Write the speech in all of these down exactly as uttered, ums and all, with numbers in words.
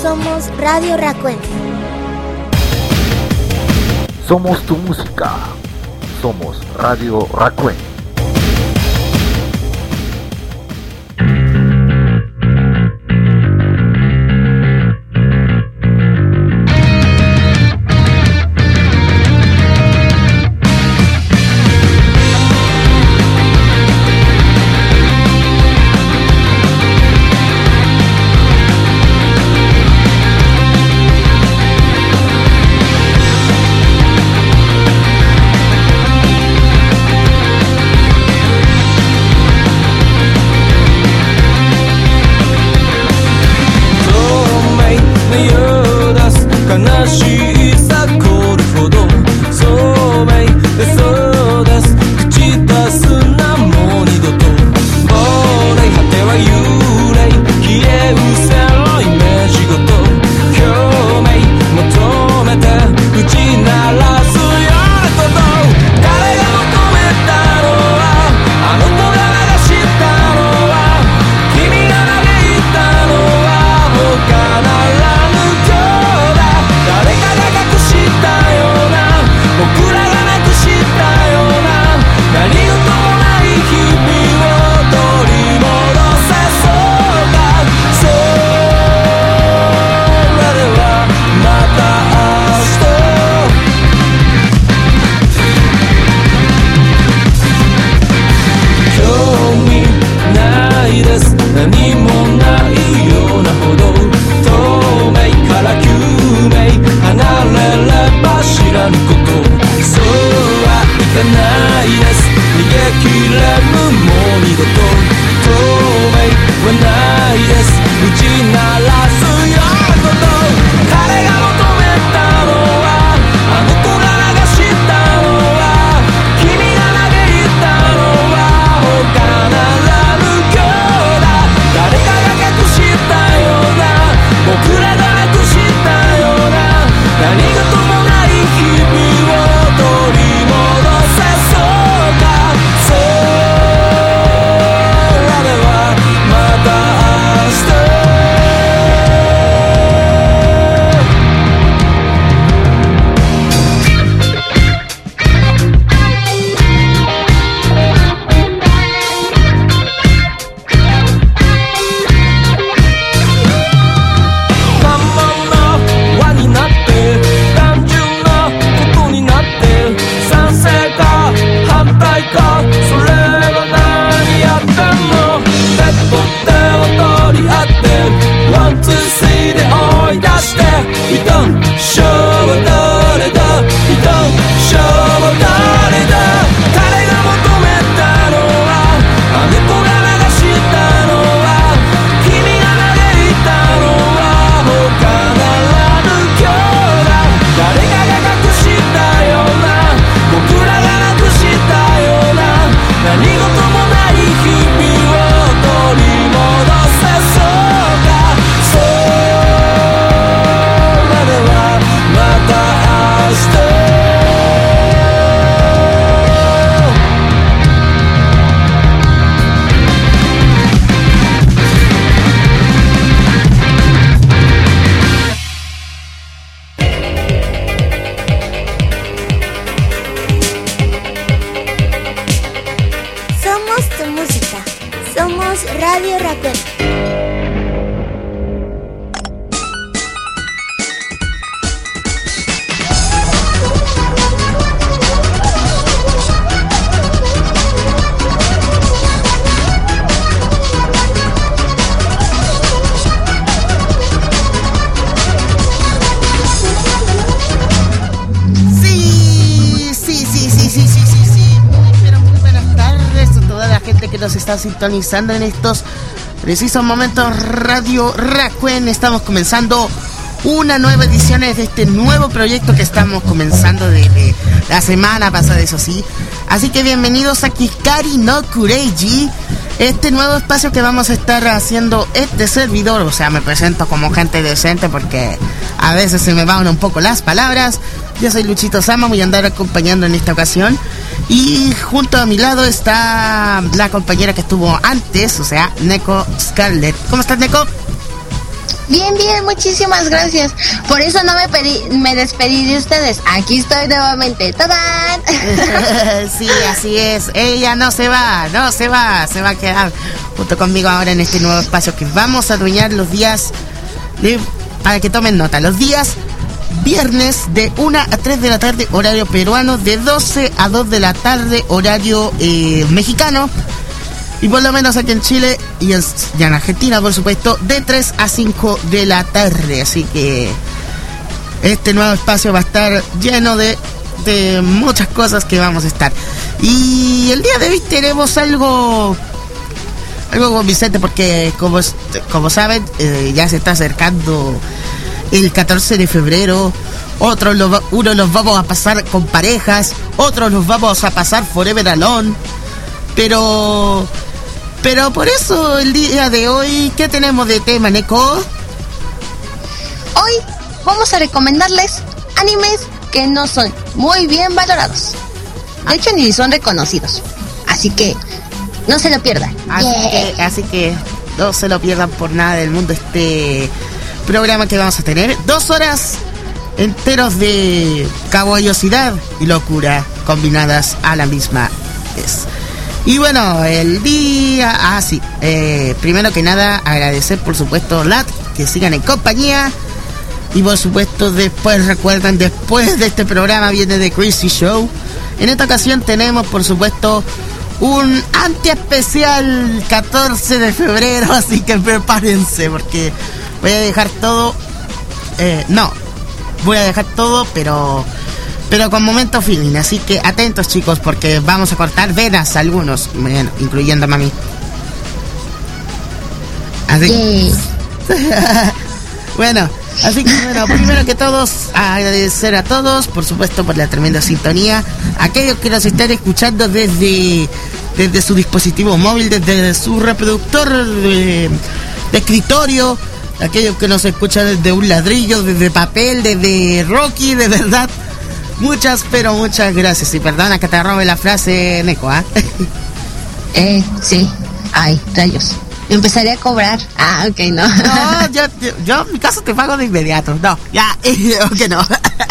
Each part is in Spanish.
Somos Radio Raccoon. Somos tu música. Somos Radio Raccoon. Sintonizando en estos precisos momentos Radio Raccoon. Estamos comenzando una nueva edición de este nuevo proyecto que estamos comenzando desde la semana pasada, eso sí. Así que bienvenidos a Kikari no Kureiji, este nuevo espacio que vamos a estar haciendo este servidor. O sea, me presento como gente decente porque a veces se me van un poco las palabras. Yo soy Luchito Sama, voy a andar acompañando en esta ocasión. Y junto a mi lado está la compañera que estuvo antes, o sea, Neko Scarlett. ¿Cómo estás, Neko? Bien, bien, muchísimas gracias. Por eso no me pedí, me despedí de ustedes. Aquí estoy nuevamente. ¡Tadán! Sí, así es. Ella no se va, no se va. Se va a quedar junto conmigo ahora en este nuevo espacio que vamos a adueñar los días de, para que tomen nota. Los días viernes de una a tres de la tarde, horario peruano, de doce a dos de la tarde, horario eh, mexicano. Y por lo menos aquí en Chile y en, y en Argentina, por supuesto, de tres a cinco de la tarde. Así que este nuevo espacio va a estar lleno de, de muchas cosas que vamos a estar. Y el día de hoy tenemos algo, algo con Vicente, porque como, como saben, eh, ya se está acercando el catorce de febrero. Otros los, unos los vamos a pasar con parejas, otros los vamos a pasar forever alone. Pero... Pero por eso el día de hoy, ¿qué tenemos de tema, Neko? Hoy vamos a recomendarles animes que no son muy bien valorados. De hecho, ni son reconocidos. Así que no se lo pierdan. Así, yeah. que, así que no se lo pierdan por nada del mundo este programa que vamos a tener. Dos horas enteros de caballosidad y locura combinadas a la misma vez. Y bueno, el día... Ah, sí. Eh, primero que nada, agradecer, por supuesto, Lat, que sigan en compañía. Y por supuesto, después, recuerden, después de este programa viene The Crazy Show. En esta ocasión tenemos, por supuesto, un anti-especial catorce de febrero. Así que prepárense, porque voy a dejar todo... Eh, no, voy a dejar todo, pero... Pero con momento feeling, así que atentos, chicos, porque vamos a cortar venas algunos, bueno, incluyendo a mami. Así que... Bueno, así que bueno, primero que todos, agradecer a todos, por supuesto, por la tremenda sintonía. Aquellos que nos están escuchando desde, desde su dispositivo móvil, desde su reproductor de, de escritorio. Aquellos que nos escuchan desde un ladrillo, desde papel, desde Rocky, de verdad. Muchas, pero muchas gracias. Y perdona que te robe la frase, Neko, ¿ah? ¿eh? Eh, sí. Ay, rayos. Me empezaré a cobrar. Ah, ok, no. No, yo, yo, yo en mi caso te pago de inmediato. No, ya, ok, no.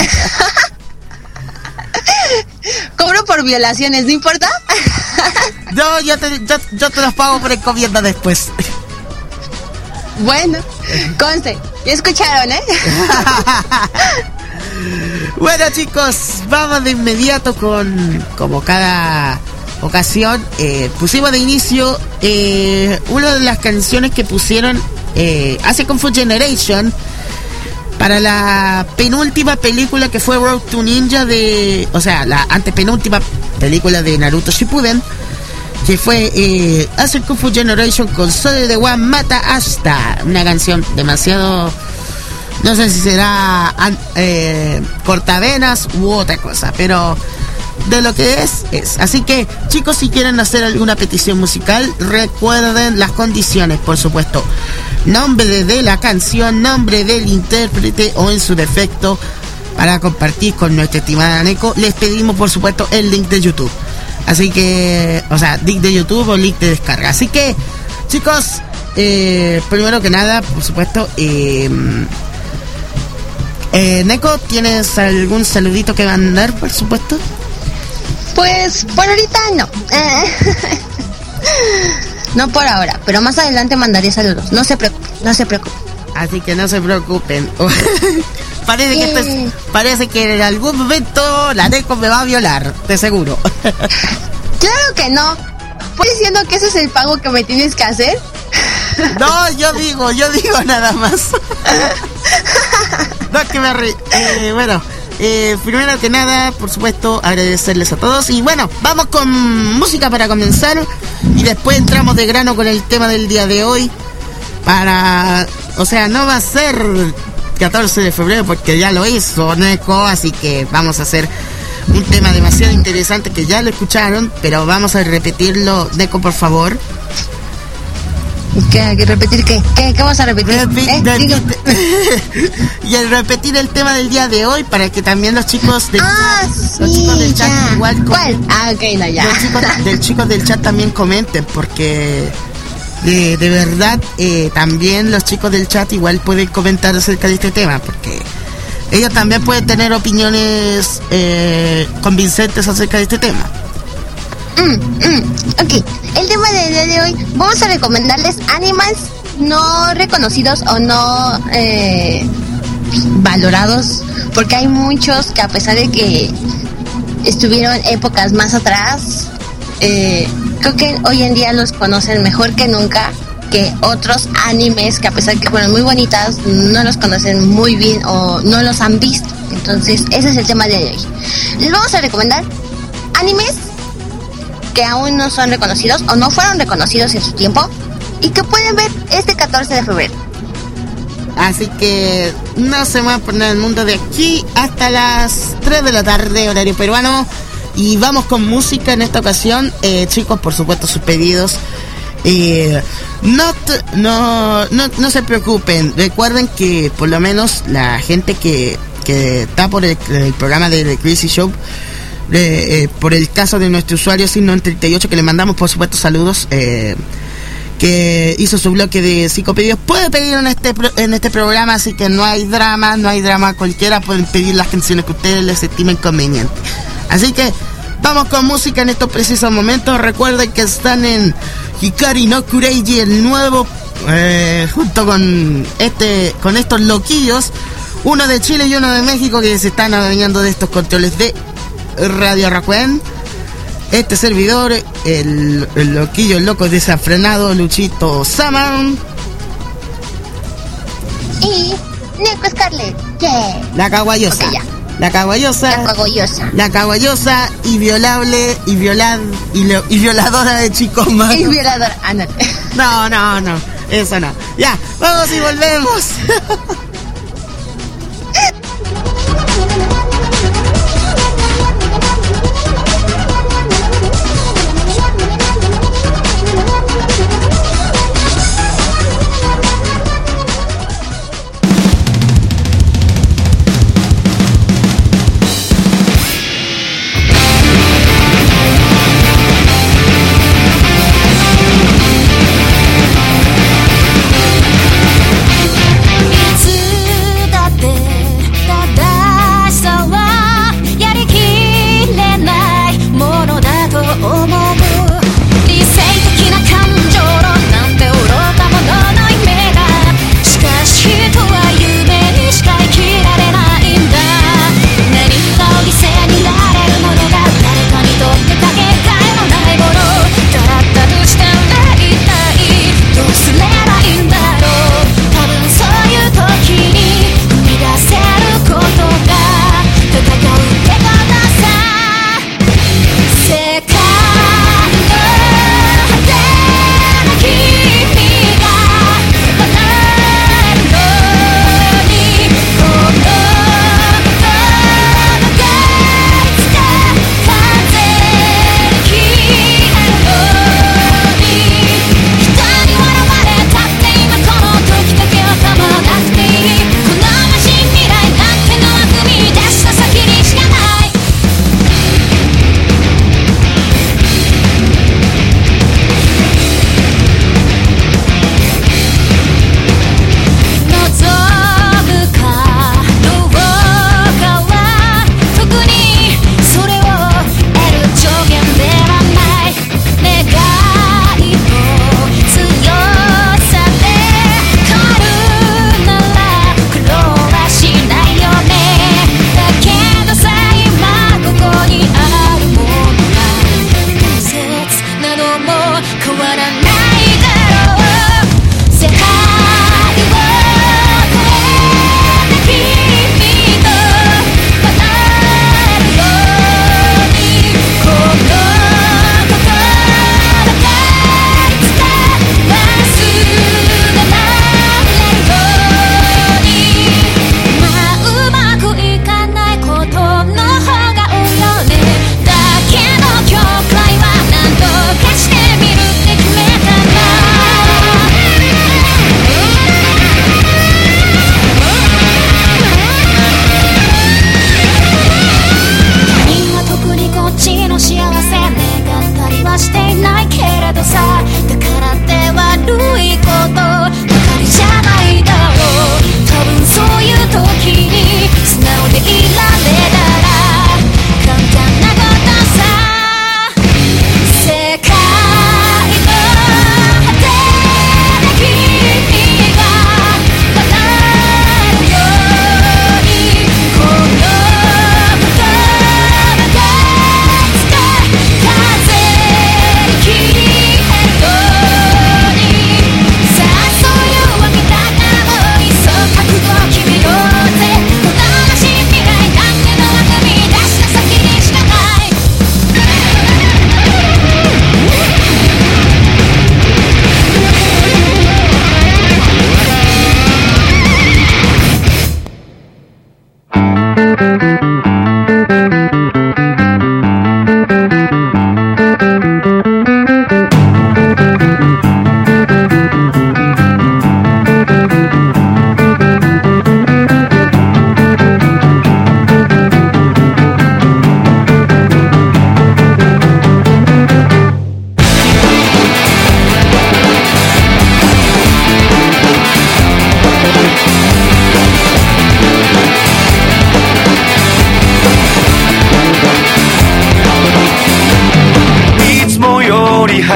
Cobro por violaciones, ¿no importa? No, yo te, yo, yo te los pago por encomienda después. Bueno, conste. Ya escucharon, ¿eh? Bueno, chicos, vamos de inmediato con, como cada ocasión, eh, pusimos de inicio eh, una de las canciones que pusieron eh, hace Kung Fu Generation para la penúltima película que fue Road to Ninja de, o sea, la antepenúltima película de Naruto Shippuden, que fue eh, hace Kung Fu Generation con Sode de One Mata Ashita, una canción demasiado... No sé si será eh, cortavenas u otra cosa, pero de lo que es, es. Así que, chicos, si quieren hacer alguna petición musical, recuerden las condiciones, por supuesto. Nombre de la canción, nombre del intérprete o en su defecto, para compartir con nuestra estimada Neko. Les pedimos, por supuesto, el link de YouTube. Así que, o sea, link de YouTube o link de descarga. Así que, chicos, eh, primero que nada, por supuesto, eh... Eh, Neko, ¿tienes algún saludito que mandar, por supuesto? Pues por ahorita no. No por ahora, pero más adelante mandaré saludos. No se preocupen, no se preocupen. Así que no se preocupen. parece, que esto es, parece que en algún momento la Neko me va a violar, de seguro. Claro que no. ¿Estás diciendo que ese es el pago que me tienes que hacer? No, yo digo, yo digo nada más. No, que me re... eh, bueno, eh, primero que nada, por supuesto, agradecerles a todos. Y bueno, vamos con música para comenzar. Y después entramos de grano con el tema del día de hoy. Para... O sea, no va a ser catorce de febrero porque ya lo hizo Neko. Así que vamos a hacer un tema demasiado interesante que ya lo escucharon. Pero vamos a repetirlo. Neko, por favor. ¿Qué? ¿Repetir qué? ¿Qué, ¿Qué vamos a repetir? Repi- ¿Eh? repi- y el repetir el tema del día de hoy para que también los chicos del ah, chat, sí, los chicos del chat ya. igual ¿Cuál? Ah, ok, no, ya. Los chicos, del chicos del chat también comenten porque de, de verdad, eh, también los chicos del chat igual pueden comentar acerca de este tema, porque ellos también pueden tener opiniones eh, convincentes acerca de este tema. Mm, mm, ok, el tema del día de hoy, vamos a recomendarles animes no reconocidos o no eh, valorados, porque hay muchos que, a pesar de que estuvieron épocas más atrás, eh, creo que hoy en día los conocen mejor que nunca, que otros animes que, a pesar de que fueron muy bonitas, no los conocen muy bien o no los han visto. Entonces ese es el tema de hoy. Les vamos a recomendar animes que aún no son reconocidos o no fueron reconocidos en su tiempo y que pueden ver este catorce de febrero. Así que no se va a poner el mundo de aquí hasta las tres de la tarde, horario peruano. Y vamos con música en esta ocasión. Eh, chicos, por supuesto, sus pedidos. Eh, no, t- no, no, no se preocupen. Recuerden que por lo menos la gente que, que está por el, el programa de The Crazy Show, eh, eh, por el caso de nuestro usuario Signo treinta y ocho, que le mandamos por supuesto saludos, eh, que hizo su bloque de cinco pedidos, puede pedir en este pro- en este programa, así que no hay drama, no hay drama, cualquiera pueden pedir las canciones que ustedes les estimen convenientes. Así que vamos con música en estos precisos momentos. Recuerden que están en Hikari no Kureiji, el nuevo, eh, junto con este, con estos loquillos, uno de Chile y uno de México, que se están adueñando de estos controles de Radio Rakuen. Este servidor, el, el loquillo, el loco desenfrenado, Luchito Saman. Y Neko Scarlet, yeah. La caguayosa. Okay, ya. La caguayosa. La caguayosa. La caguayosa, inviolable, y, viola, y, lo, y violadora de chicos más. Y violador. Ah, no. No, no, no. Eso no. Ya, vamos y volvemos. It's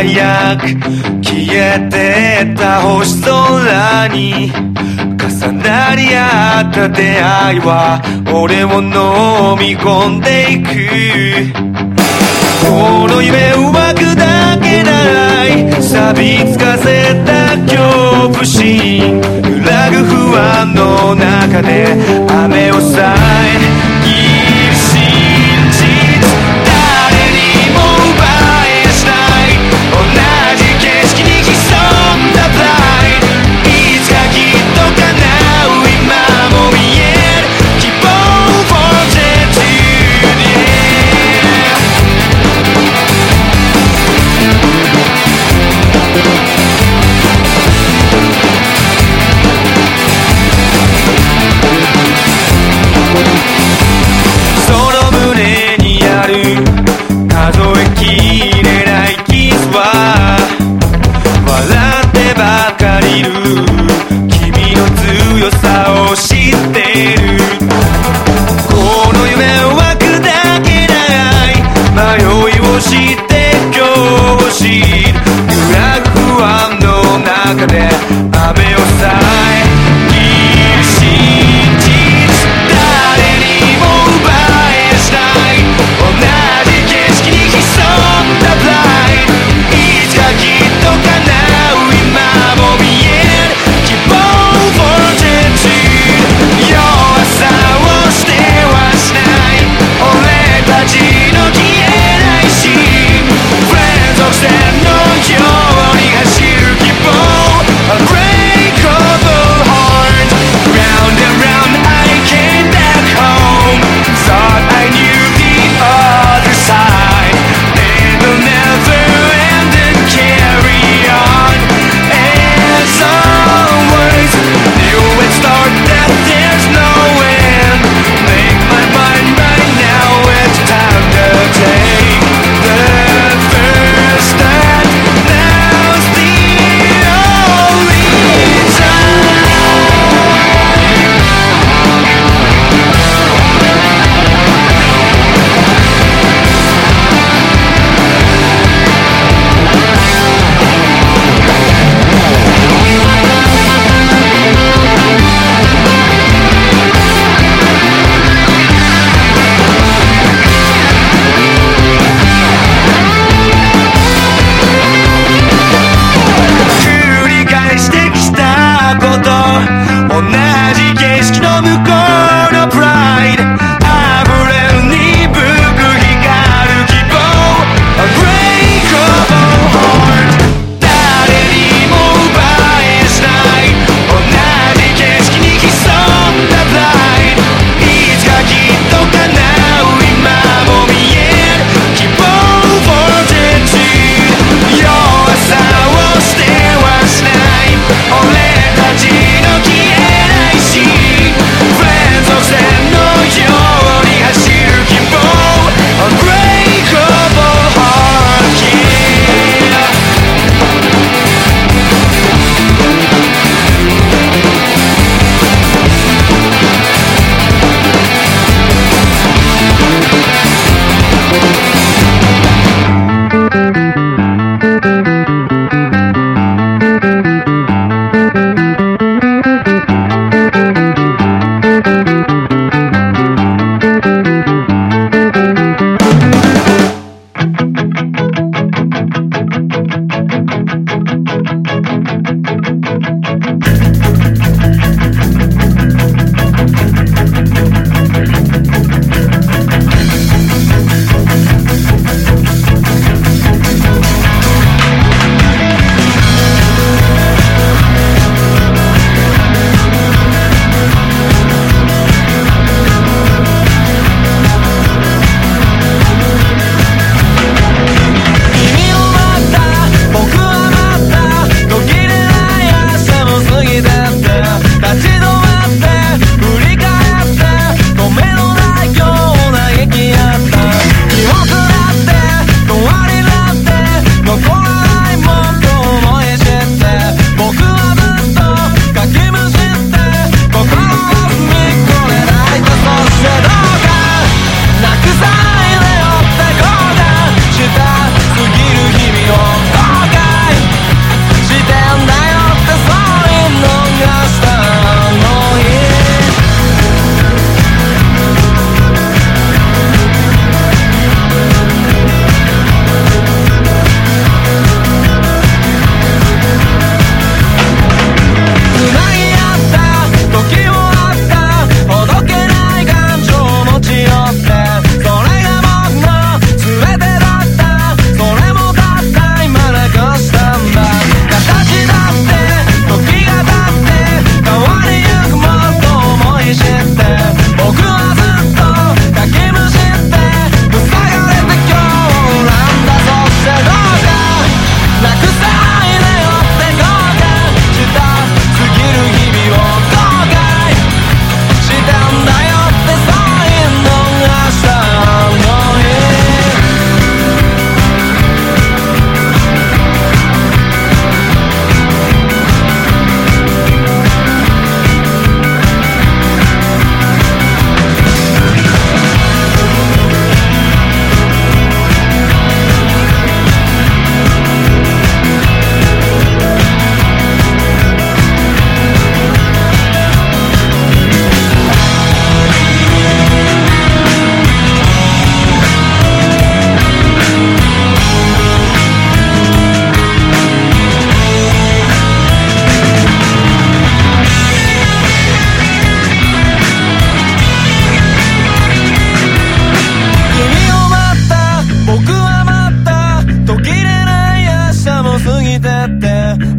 早く消えてった星空に重なり合った出会いは俺を飲み込んでいく。この夢を湧くだけない錆びつかせた恐怖心揺らぐ不安の中で雨をさえ切る真実誰にも奪えやしない同じ景色に潜んだプライドいつかきっと叶う今も見える希望 for J-Tune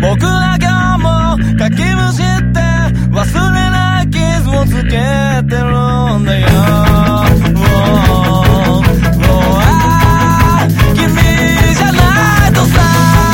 僕ら今日もかきむしって忘れない傷をつけてるんだよ。君じゃないとさ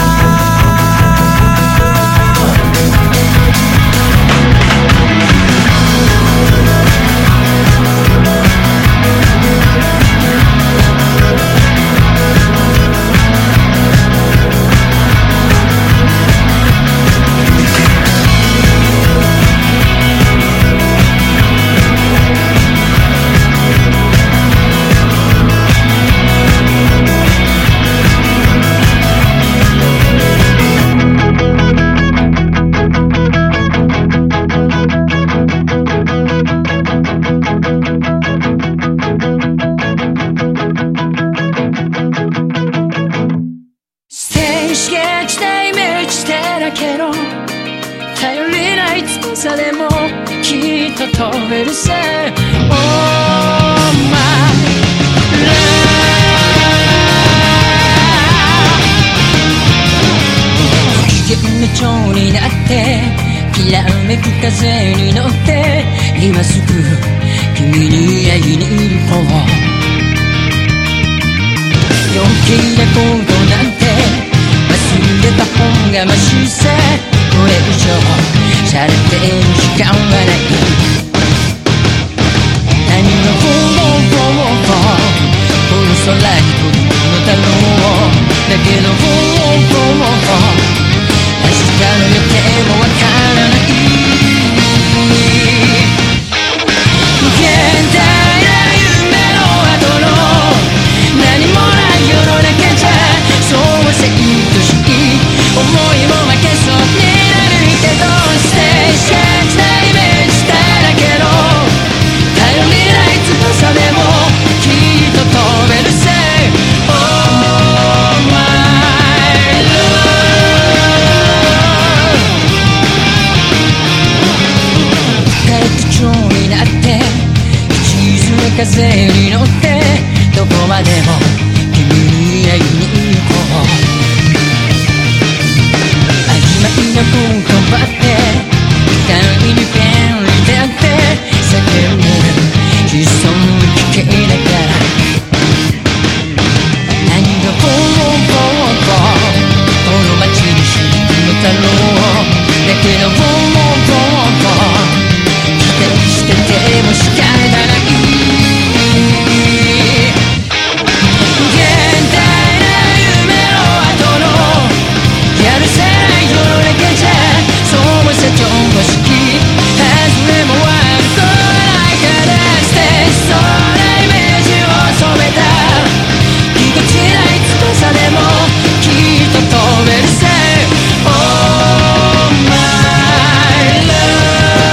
でもきっと飛べるさ Oh my love 不機嫌な蝶になってきらめく風に乗って今すぐ君に会いに行こう余計なことなんて忘れた方がマシさこれ以上しゃれてる時間はない何のフォーフォーフォーこの空に飛ぶのだろうだけどフォーフォーフォー明日の予定もわからない現代な夢の後の何もない世の中じゃそうせいとしい思いも負けそうにけどステージ時代イメージだらけど頼りない翼でもきっと飛べるぜ Oh my love 疲れた蝶になって一途な風に乗ってどこまでも君に会いに行こう曖昧な言葉って意外に便利だって叫んでる悲壮に聞けながら何がフォーフォーフォーこの街に響くのだろうだけどフォーフォーフォー期待してても仕方ない現代な夢の後のやるせない世の中じゃそうも社長も好き外れも悪くないからステージそうなイメージを染めたぎこちない翼でもきっと飛べるぜ Oh my love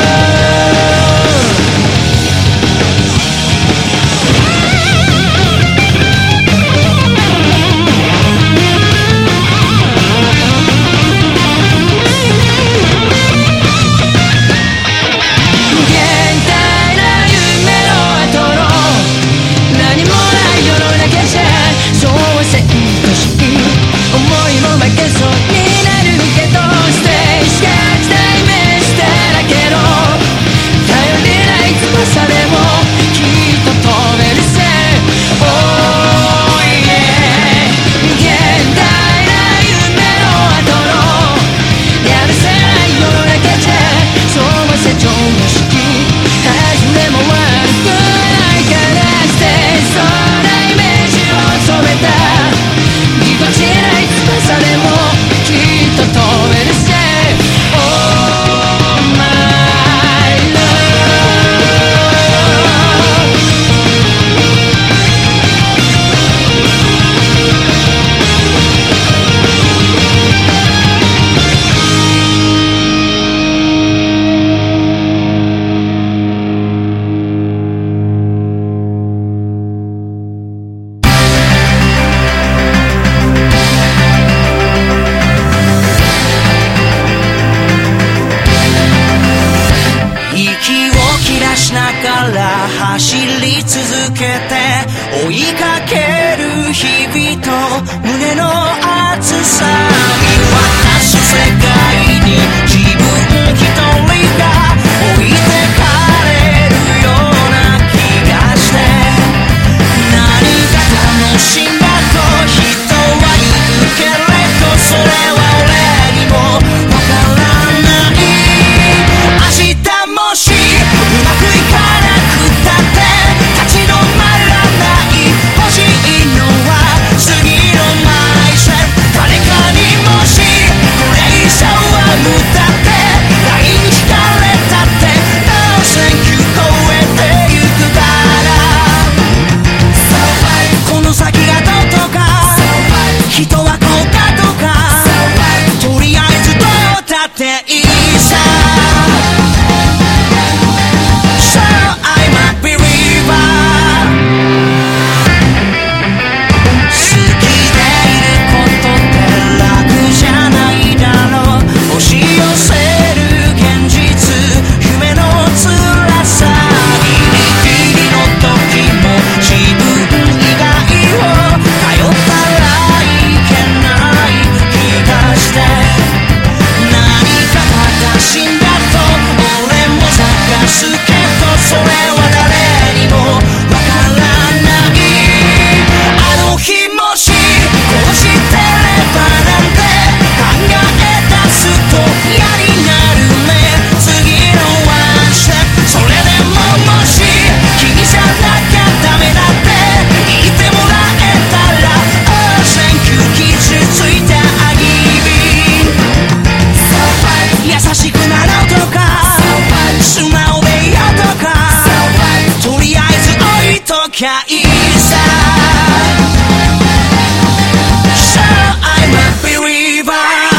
追いかける日々と胸の熱さ見渡す世界界さ So I'm a believer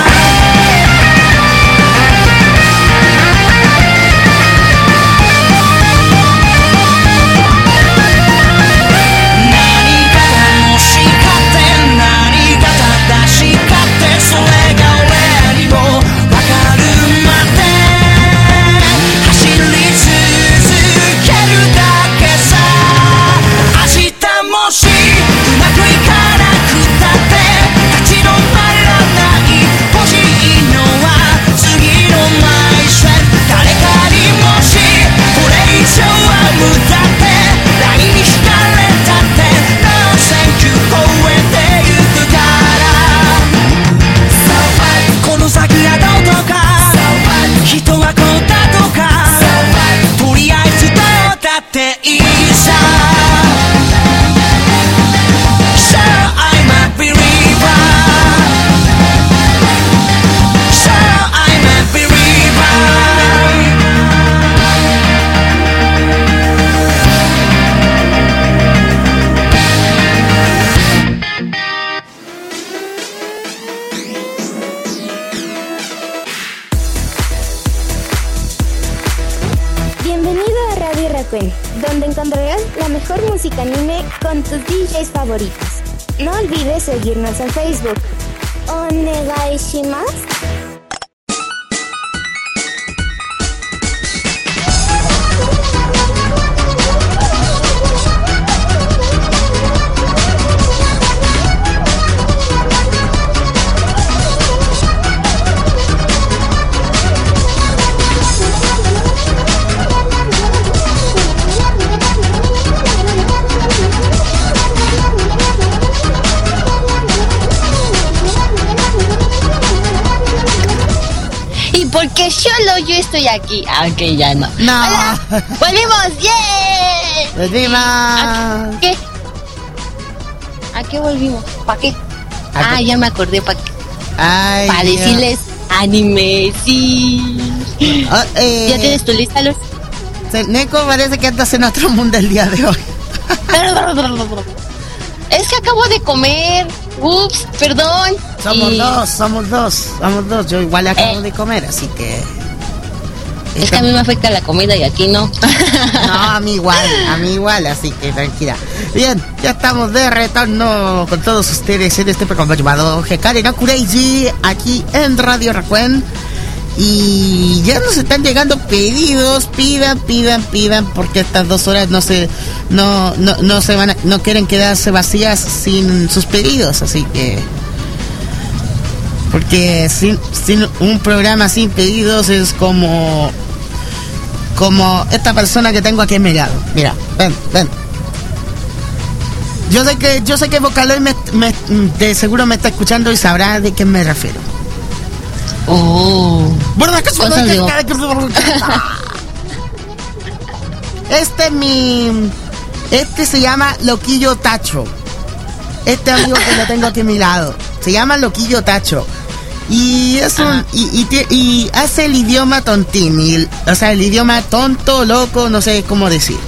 donde encontrarás la mejor música anime con tus D Js favoritos. No olvides seguirnos en Facebook. Onegai shimasu. Porque solo yo estoy aquí. Ah, ok, ya no. No. Hola, volvimos. ¡Yeah! Volvimos. ¿A qué? ¿A qué volvimos? ¿Para qué? Ah, qué? Ya me acordé. ¿Para qué? Ay, para Dios. decirles anime, sí. Oh, eh, ¿Ya tienes tu lista, Luz? Neko parece que andas en otro mundo el día de hoy. Es que acabo de comer. Ups, perdón. Somos y... dos, somos dos, somos dos. Yo igual acabo eh. de comer, así que... Es Esto... que a mí me afecta la comida y aquí no. No, a mí igual, a mí igual, así que tranquila. Bien, ya estamos de retorno con todos ustedes en este programa llamado Hekari no Kureiji, aquí en Radio Rakuen. Y ya nos están llegando pedidos, pidan, pidan, pidan, porque estas dos horas no se, no, no, no se van a, no quieren quedarse vacías sin sus pedidos, así que, porque sin, sin un programa sin pedidos es como, como esta persona que tengo aquí en mi lado. Mira, ven, ven. Yo sé que, yo sé que Vocaloid me, me, de seguro me está escuchando y sabrá de qué me refiero. Oh. ¿Verdad que suena que Este es mi... Este se llama Loquillo Tacho. Este amigo que lo tengo aquí a mi lado se llama Loquillo Tacho. Y es un... Y, y, y hace el idioma tontín y, o sea, el idioma tonto, loco, no sé cómo decir.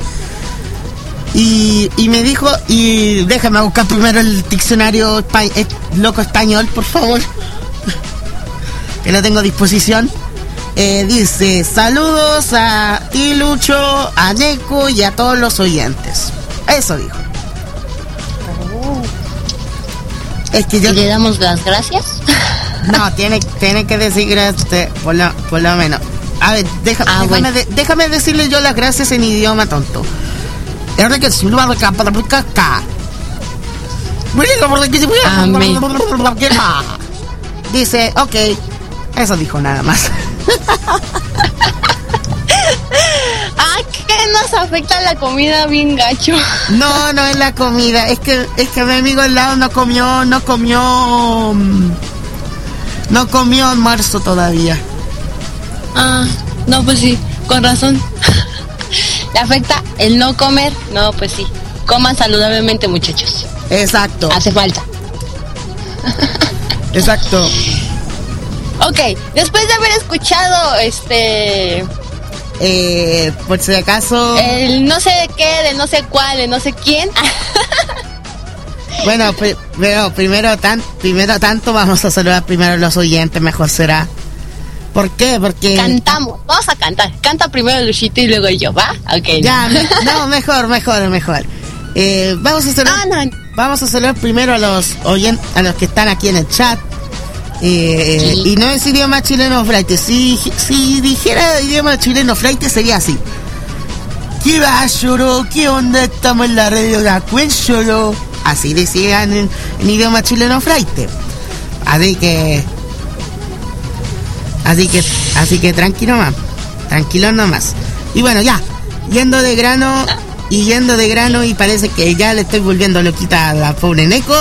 Y, y me dijo... Y déjame buscar primero el diccionario espa, eh, loco español, por favor, que lo tengo a disposición. Eh, dice: saludos a ti, Lucho, a Neko y a todos los oyentes. Eso dijo. Oh. Es que yo... ¿Le damos las gracias? No, tiene, tiene que decir gracias, por lo, por lo menos. A ver, deja, ah, déjame, bueno. de, déjame decirle yo las gracias en idioma tonto. Dice, ok. Eso dijo nada más. Ah, que nos afecta la comida bien gacho. No, no es la comida. Es que, es que mi amigo al lado no comió, no comió... No comió almuerzo todavía. Ah, no, pues sí, con razón. ¿Le afecta el no comer? No, pues sí. Coman saludablemente, muchachos. Exacto. Hace falta. Exacto. Ok, después de haber escuchado este eh, por si acaso... El no sé de qué, de no sé cuál, de no sé quién. Bueno, pri- pero primero, tan, primero tanto vamos a saludar primero a los oyentes, mejor será. ¿Por qué? Porque... Cantamos, vamos a cantar. Canta primero Luchito y luego yo, ¿va? Ok. Ya, me- no, mejor, mejor, mejor. Eh, vamos a saludar, No, no. vamos a saludar primero a los oyentes, a los que están aquí en el chat. Eh, Sí. Y no es idioma chileno flight. Si, si dijera idioma chileno flight sería así. ¿Qué va, lloro? ¿Qué onda? Estamos en la radio de Acuen, lloro. Así decían en, en idioma chileno flight. Así que... Así que, así que tranquilo más, tranquilo nomás. Y bueno, ya, yendo de grano, y yendo de grano, y parece que ya le estoy volviendo loquita a la pobre Neko.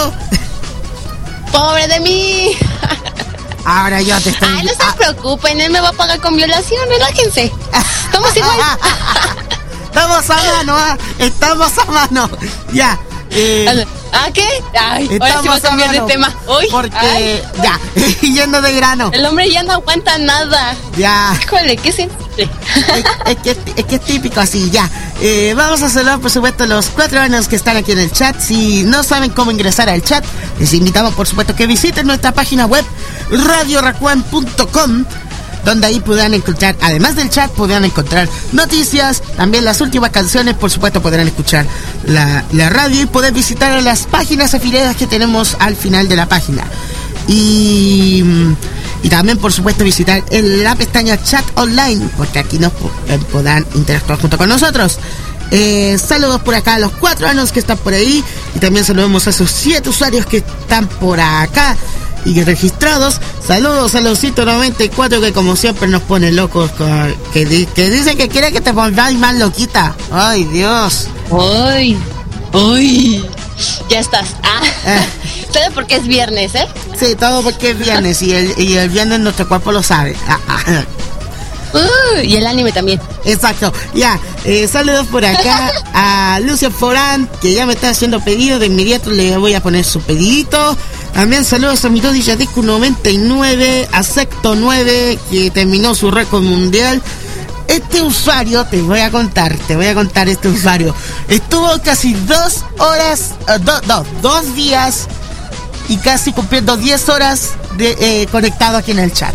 Pobre de mí. Ahora yo te estoy... Ay, no se ah, preocupen, él me va a pagar con violación, relájense. Estamos igual. estamos a mano, ah, estamos a mano. Ya. Eh, ¿Ah, qué? Ay, ahora sí va a cambiar de tema. Uy, porque, ay. ya, yendo de grano. El hombre ya no aguanta nada. Ya. Híjole, qué sensible. Es, es que, es que es típico así, ya. Eh, vamos a saludar, por supuesto, a los cuatro años que están aquí en el chat. Si no saben cómo ingresar al chat, les invitamos, por supuesto, que visiten nuestra página web, radio racuan punto com, donde ahí podrán encontrar, además del chat, podrán encontrar noticias, también las últimas canciones, por supuesto podrán escuchar la, la radio y poder visitar las páginas afiliadas que tenemos al final de la página. Y, y también, por supuesto, visitar en la pestaña chat online, porque aquí nos eh, podrán interactuar junto con nosotros. Eh, saludos por acá a los cuatro años que están por ahí, y también saludamos a esos siete usuarios que están por acá y que registrados. Saludos a los ciento noventa y cuatro que como siempre nos pone locos, con- que, di- que dicen que quiere que te pongáis más loquita. Ay, Dios. Uy, uy. Ya estás. Ah. Eh. Todo porque es viernes, ¿eh? Sí, todo porque es viernes y el, y el viernes nuestro cuerpo lo sabe. Ah, ah. Uh, y el anime también. Exacto, ya, eh, saludos por acá a Lucio Forán, que ya me está haciendo pedido, de inmediato le voy a poner su pedidito. También saludos a mi Dodi Yadiscu noventa y nueve, a Secto nueve, que terminó su récord mundial. Este usuario, te voy a contar, te voy a contar este usuario. Estuvo casi dos horas, uh, do, do, dos días y casi cumpliendo diez horas de, eh, conectado aquí en el chat.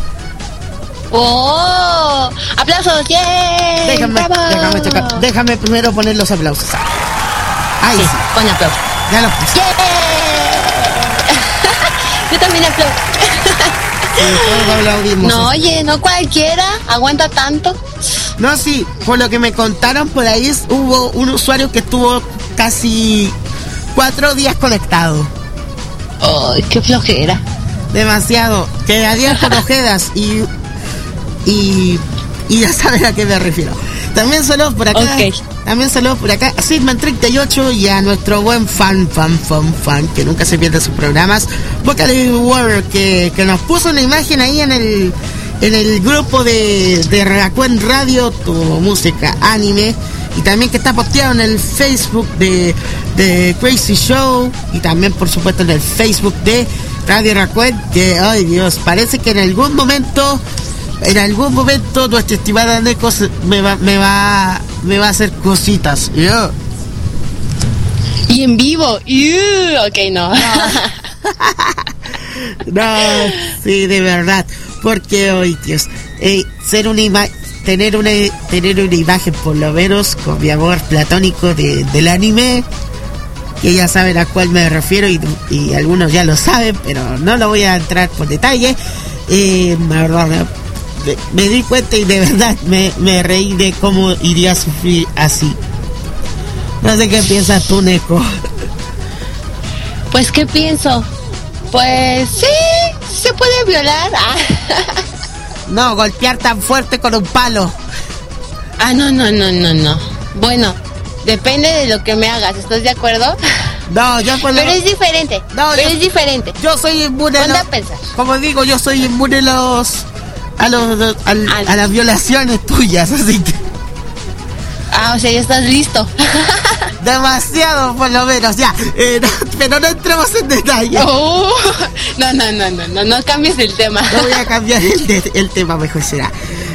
¡Oh! ¡Aplausos! ¡Yay! Déjame, ¡Bravo! déjame checar, déjame primero poner los aplausos. Ahí Sí, sí, pon aplausos. ya los puse. ¡Yay! Yo también aplaudo. Sí, todos aplaudimos. No, oye, no cualquiera aguanta tanto. No, sí, por lo que me contaron por ahí, es- hubo un usuario que estuvo casi cuatro días conectado. ¡Ay, qué flojera! Demasiado. Quedaría con ojeras y, y, y ya saben a qué me refiero. También saludos por acá. Ok. También saludos por acá a Sigman treinta y ocho y a nuestro buen fan, fan, fan, fan, que nunca se pierde sus programas, Vocaloid World, que, que nos puso una imagen ahí en el en el grupo de, de Rakuen Radio, tu música anime, y también que está posteado en el Facebook de, de Crazy Show, y también por supuesto en el Facebook de Radio Rakuen, que, ay Dios, parece que en algún momento, en algún momento nuestra estimada Neko se- me va, me va, me va a hacer cositas. Yo. Y en vivo. ¡Iu! Ok, no. No, sí, de verdad, porque hoy, Dios, eh, ser una ima tener una tener una imagen por lo menos con mi amor platónico de, del anime, que ya saben a cuál me refiero y, y algunos ya lo saben, pero no lo voy a entrar por detalle. Eh, la verdad, me, me di cuenta y de verdad me, me reí de cómo iría a sufrir así. No sé qué piensas tú, Neko. Pues, ¿qué pienso? Pues, sí, se puede violar. Ah, No, golpear tan fuerte con un palo. ah no, no, no, no, no. Bueno, depende de lo que me hagas, ¿estás de acuerdo? No, yo por lo- Pero es diferente. No, pero yo- es diferente. Yo soy inmune a Ponte los, a pensar. como digo, yo soy inmune a los a los al- Al- a las violaciones tuyas, así que Ah, o sea, ya estás listo. demasiado por lo menos, ya, eh, no, pero no entremos en detalle. Oh, no, no, no, no, no, no cambies el tema. No voy a cambiar el, de- el tema, mejor será.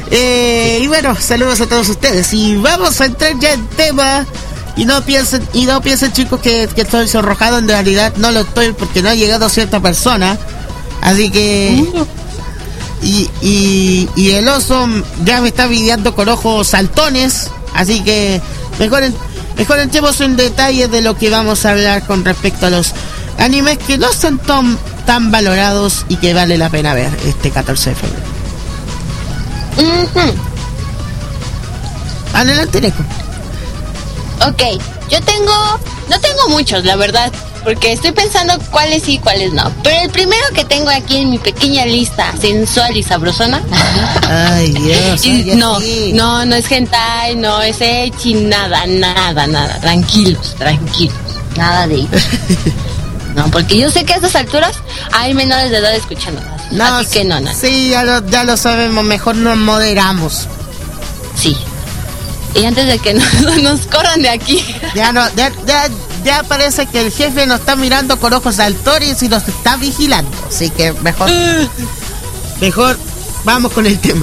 Eh, y bueno, saludos a todos ustedes. Y vamos a entrar ya en tema. Y no piensen, y no piensen chicos que, que estoy sonrojado. En realidad no lo estoy porque no ha llegado cierta persona. Así que... Y, y, y el oso ya me está videando con ojos saltones. Así que mejor, en, mejor entremos en detalle de lo que vamos a hablar con respecto a los animes que no son tan, tan valorados y que vale la pena ver este catorce de febrero. Uh-huh. Adelante, Neko. Ok, yo tengo, no tengo muchos, la verdad, porque estoy pensando cuáles sí y cuáles no. Pero el primero que tengo aquí en mi pequeña lista sensual y sabrosona. Ay, Dios. y, oye, no, sí. no, no es hentai, no es ecchi, nada, nada, nada. Tranquilos, tranquilos. Nada de ello. No, porque yo sé que a estas alturas hay menores de edad escuchando. No, así que no, no. Sí, ya lo, ya lo sabemos, mejor nos moderamos. Sí. Y antes de que nos, nos corran de aquí. Ya no, ya, ya, ya parece que el jefe nos está mirando con ojos saltones y nos está vigilando. Así que mejor, mejor vamos con el tema.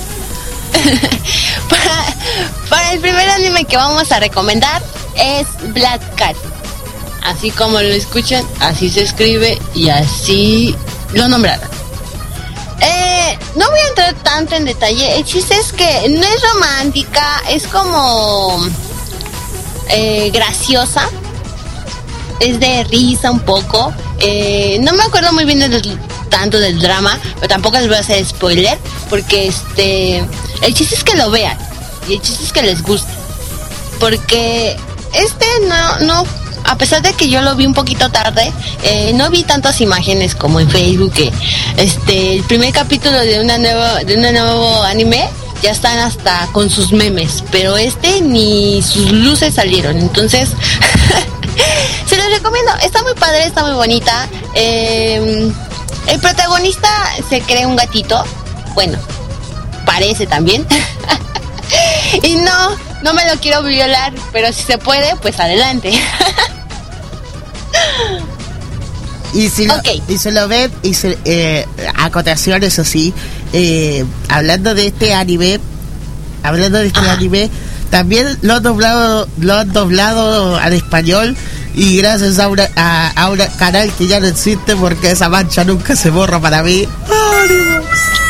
para, para el primer anime que vamos a recomendar es Black Cat. Así como lo escuchan, así se escribe y así lo nombraron. Eh, no voy a entrar tanto en detalle. El chiste es que no es romántica, es como eh, graciosa, es de risa un poco. Eh, no me acuerdo muy bien del, tanto del drama, pero tampoco les voy a hacer spoiler, porque este, el chiste es que lo vean y el chiste es que les guste, porque este no, no. A pesar de que yo lo vi un poquito tarde, eh, no vi tantas imágenes como en Facebook, que este, el primer capítulo de una nueva, de un nuevo anime ya están hasta con sus memes, pero este ni sus luces salieron, entonces se los recomiendo, está muy padre, está muy bonita. Eh, el protagonista se cree un gatito, bueno, parece también. Y no, no me lo quiero violar, pero si se puede, pues adelante. Y si lo, okay. y se lo ven, y se, eh, acotación, eso sí, eh, hablando de este anime, hablando de este Ajá. anime, también lo han doblado, lo han doblado al español, y gracias a, una, a, a un canal que ya no existe porque esa mancha nunca se borra para mí. ¡Oh, Dios!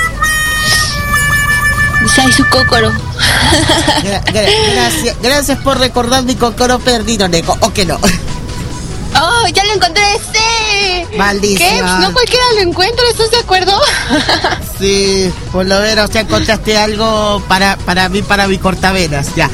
Sai su cocoro. Gra- gra- gracias, gracias por recordar mi cocoro perdido, Neko. ¿O que no? ¡Oh, ya lo encontré! ¡Sí! Maldición. ¿Qué? Pues no cualquiera lo encuentra, ¿estás de acuerdo? Sí, por lo menos ya encontraste algo para, para mí, para mi cortavenas, ya.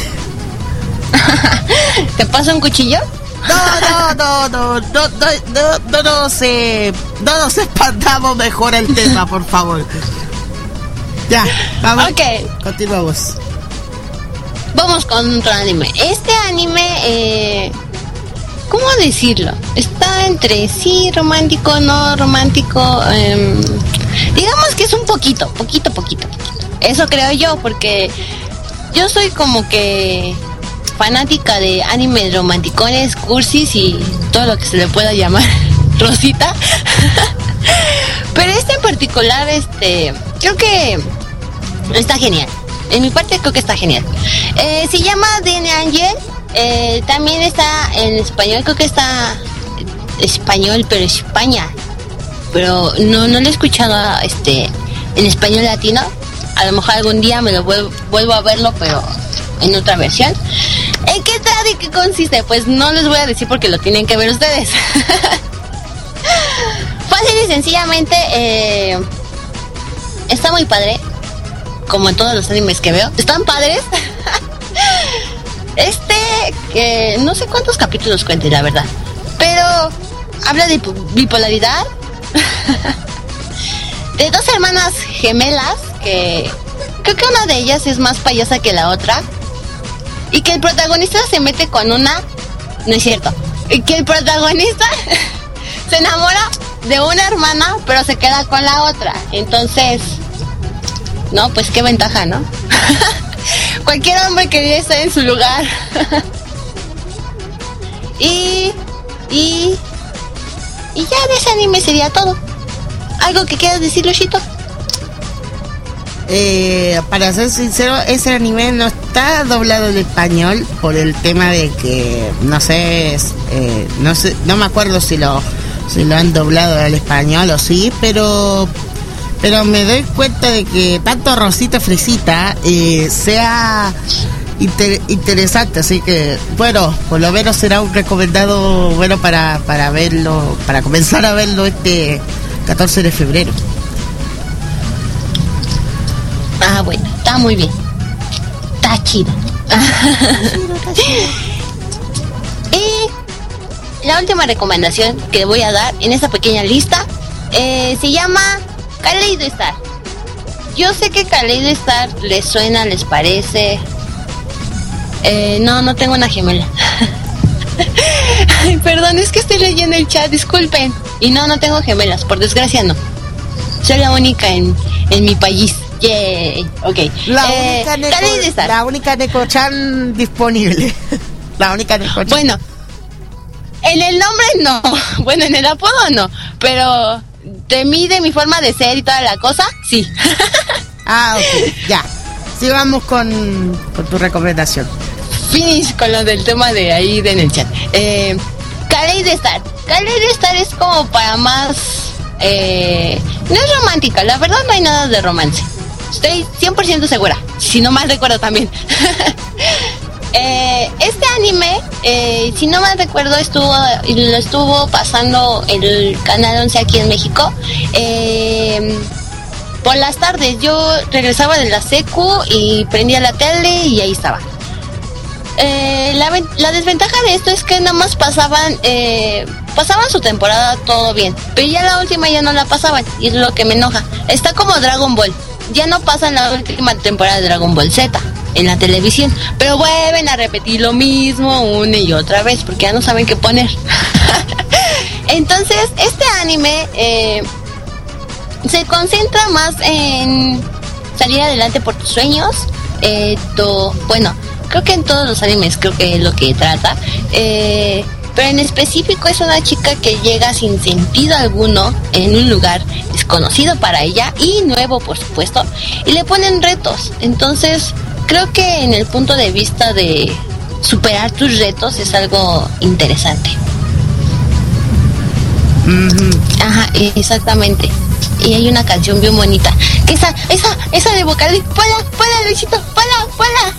¿Te pasa un cuchillo? No, no, no, no, no, no, no, no, no sé, no nos espantamos mejor el tema, por favor. Ya, vamos. Ok. Continuamos. Vamos con otro anime. Este anime, eh, ¿cómo decirlo? Está entre sí romántico, no romántico. Eh, digamos que es un poquito, poquito, poquito, poquito. Eso creo yo, porque yo soy como que fanática de animes romanticones, cursis y todo lo que se le pueda llamar rosita. Pero este en particular, este, creo que está genial. En mi parte creo que está genial. Eh, se llama The Angel. Eh, también está en español, creo que está español, pero España. Pero no, no lo he escuchado este en español latino. A lo mejor algún día me lo vuelvo, vuelvo a verlo, pero en otra versión. ¿En qué trata y qué consiste? Pues no les voy a decir porque lo tienen que ver ustedes. Fácil y sencillamente, eh, está muy padre, como en todos los animes que veo. Están padres. Este, eh, no sé cuántos capítulos cuente, la verdad, pero habla de bipolaridad. De dos hermanas gemelas que creo que una de ellas es más payasa que la otra, y que el protagonista se mete con una, no es cierto, y que el protagonista se enamora de una hermana pero se queda con la otra. Entonces, no, pues qué ventaja, ¿no? Cualquier hombre quería estar en su lugar. y y y ya de ese anime sería todo. ¿Algo que quieras decir, Luchito? eh, para ser sincero, ese anime no está doblado en español por el tema de que, no sé, es, eh, no sé, no me acuerdo si lo, si lo han doblado al español o sí, pero... Pero me doy cuenta de que tanto Rosita Fresita eh, sea inter- interesante, así que bueno, por lo menos será un recomendado bueno para, para verlo, para comenzar a verlo este catorce de febrero. Ah, bueno, está muy bien. Está chido. Y la última recomendación que voy a dar en esta pequeña lista eh, se llama Kaleido Star. Yo sé que Kaleido Star les suena, les parece. Eh, no, no tengo una gemela. Ay, perdón, es que estoy leyendo el chat, disculpen. Y no, no tengo gemelas, por desgracia no. Soy la única en, en mi país. Yay, ok. La eh, única Neko, Kaleido Star. la única Neko-chan disponible. La única Neko-chan. Bueno, en el nombre no. Bueno, en el apodo no. Pero de mí, de mi forma de ser y toda la cosa, sí. Ah, ok, ya. Sigamos con, con tu recomendación. Finish con lo del tema de ahí de en el chat. Eh, Kaleido Star. Kaleido Star es como para más... Eh, no es romántica, la verdad no hay nada de romance. Estoy cien por ciento segura. Si no mal recuerdo también. eh, este anime, eh, si no mal recuerdo, estuvo lo estuvo pasando el Canal once aquí en México. Eh... Por las tardes yo regresaba de la secu y prendía la tele y ahí estaba. Eh, la, la desventaja de esto es que nada más pasaban eh, pasaban su temporada todo bien, pero ya la última ya no la pasaban y es lo que me enoja. Está como Dragon Ball, ya no pasan la última temporada de Dragon Ball Z en la televisión, pero vuelven a repetir lo mismo una y otra vez porque ya no saben qué poner. Entonces este anime eh, se concentra más en salir adelante por tus sueños. Eh, to, bueno, creo que en todos los animes creo que es lo que trata. Eh, pero en específico es una chica que llega sin sentido alguno en un lugar desconocido para ella y nuevo, por supuesto, y le ponen retos. Entonces, creo que en el punto de vista de superar tus retos es algo interesante. Mm-hmm. Ajá, exactamente. Y hay una canción bien bonita. Que esa, esa, esa de Vocaloid. ¡Pala, pala, Luisito! ¡Pala, pala!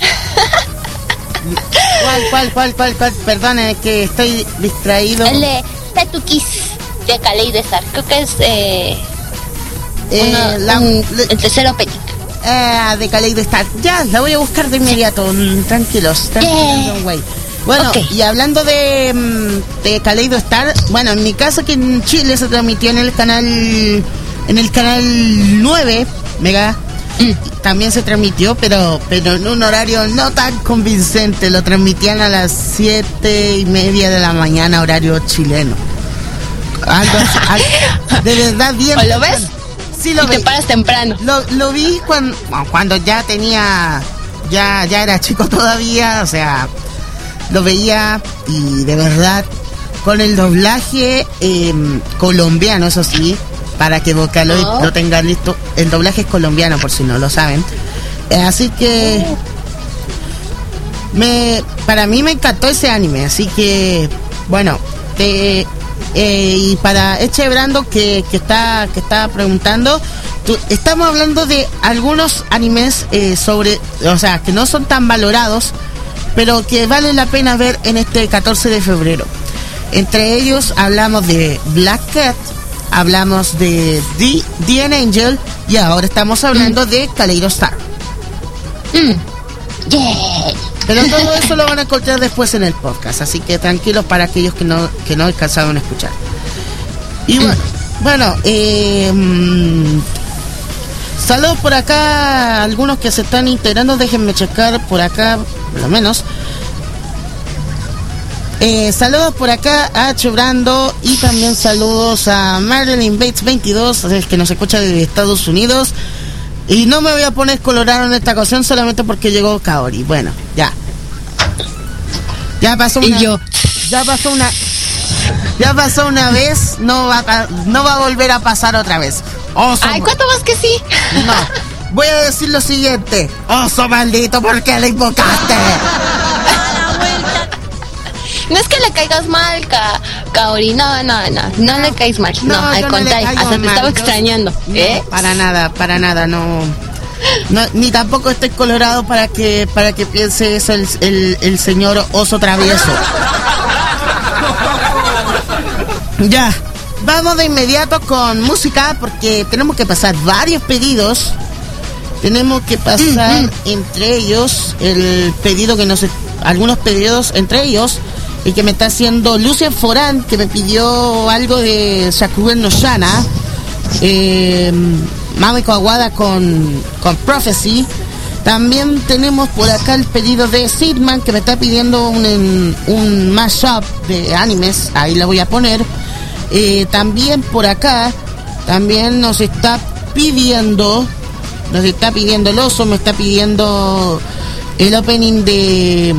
¿Cuál, cuál, cuál, cuál, cuál? Perdone, que estoy distraído. El de Tattoo Kiss de Kaleido Star. Creo que es eh, eh, uno, la, un, le, el tercero petit. Eh, de Kaleido Star. Ya, la voy a buscar de inmediato. Tranquilos, tranquilos, yeah. Way. Bueno, okay. Y hablando de, de Kaleido Star, bueno, en mi caso que en Chile se transmitió en el canal en el canal nueve Mega, mm. también se transmitió, pero pero en un horario no tan convincente. Lo transmitían a las siete y media de la mañana, horario chileno. Algo, algo, de verdad bien. ¿O lo ves? Sí, lo y vi. Te paras temprano. Lo, lo vi cuando, cuando ya tenía, ya, ya era chico todavía, o sea, lo veía y de verdad con el doblaje eh, colombiano, eso sí, para que Vocaloid oh. lo tengan listo. El doblaje es colombiano, por si no lo saben. Eh, así que oh. me, para mí me encantó ese anime, así que bueno, te, eh, y para Eche Brando que, que está que está preguntando, tú, estamos hablando de algunos animes eh, sobre, o sea, que no son tan valorados, pero que vale la pena ver en este catorce de febrero. Entre ellos hablamos de Black Cat, hablamos de The, The Angel y ahora estamos hablando mm. de Kaleido Star. Mm. Yeah. Pero todo eso lo van a encontrar después en el podcast, así que tranquilos para aquellos que no que no alcanzaron a escuchar. Y bueno, mm. bueno, eh, mmm, saludos por acá, algunos que se están integrando, déjenme checar por acá, por lo menos. Eh, saludos por acá a Chobrando y también saludos a Marilyn Bates veintidós, el que nos escucha desde Estados Unidos. Y no me voy a poner colorado en esta ocasión solamente porque llegó Kaori. Bueno, ya. Ya pasó una. Y yo. Ya pasó una. Ya pasó una vez, no va a, no va a volver a pasar otra vez. Oh, ay, ¿cuánto más que sí? No. voy a decir lo siguiente. Oso maldito, ¿por qué le invocaste? No es que le caigas mal, Ka Kaori, no, no, no, no le caes mal, no, No, al yo no le contrario, caigo hasta te mal, estaba yo- extrañando, No, ¿eh? para nada, para nada, no. No, ni tampoco estoy colorado para que para que piense eso el, el, el señor oso travieso. Ya, vamos de inmediato con música porque tenemos que pasar varios pedidos. Tenemos que pasar Mm, entre ellos el pedido que nos... Algunos pedidos, entre ellos el que me está haciendo Lucian Forán, que me pidió algo de Shakugan no Shana. Eh, Mamiko Aguada con, con Prophecy. También tenemos por acá el pedido de Sidman, que me está pidiendo un, un mashup de animes. Ahí lo voy a poner. Eh, también por acá, también nos está pidiendo, nos está pidiendo el oso, me está pidiendo el opening de...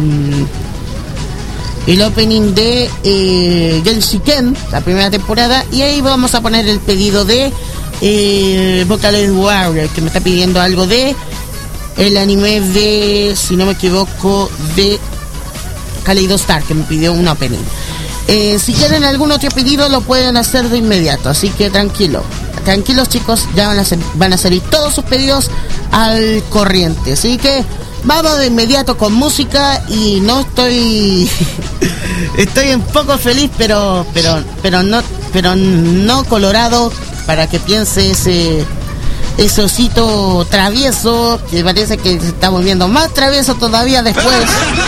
El opening de eh, Genshiken, la primera temporada. Y ahí vamos a poner el pedido de eh, Vocaloid Warrior, que me está pidiendo algo de el anime de, si no me equivoco, de Kaleido Star, que me pidió un opening. Eh, si quieren algún otro pedido lo pueden hacer de inmediato, así que tranquilo, tranquilos chicos, ya van a, ser, van a salir todos sus pedidos al corriente, así que vamos de inmediato con música. Y no estoy estoy un poco feliz, pero pero pero no pero no colorado, para que piense ese ese osito travieso que parece que se está volviendo más travieso todavía después.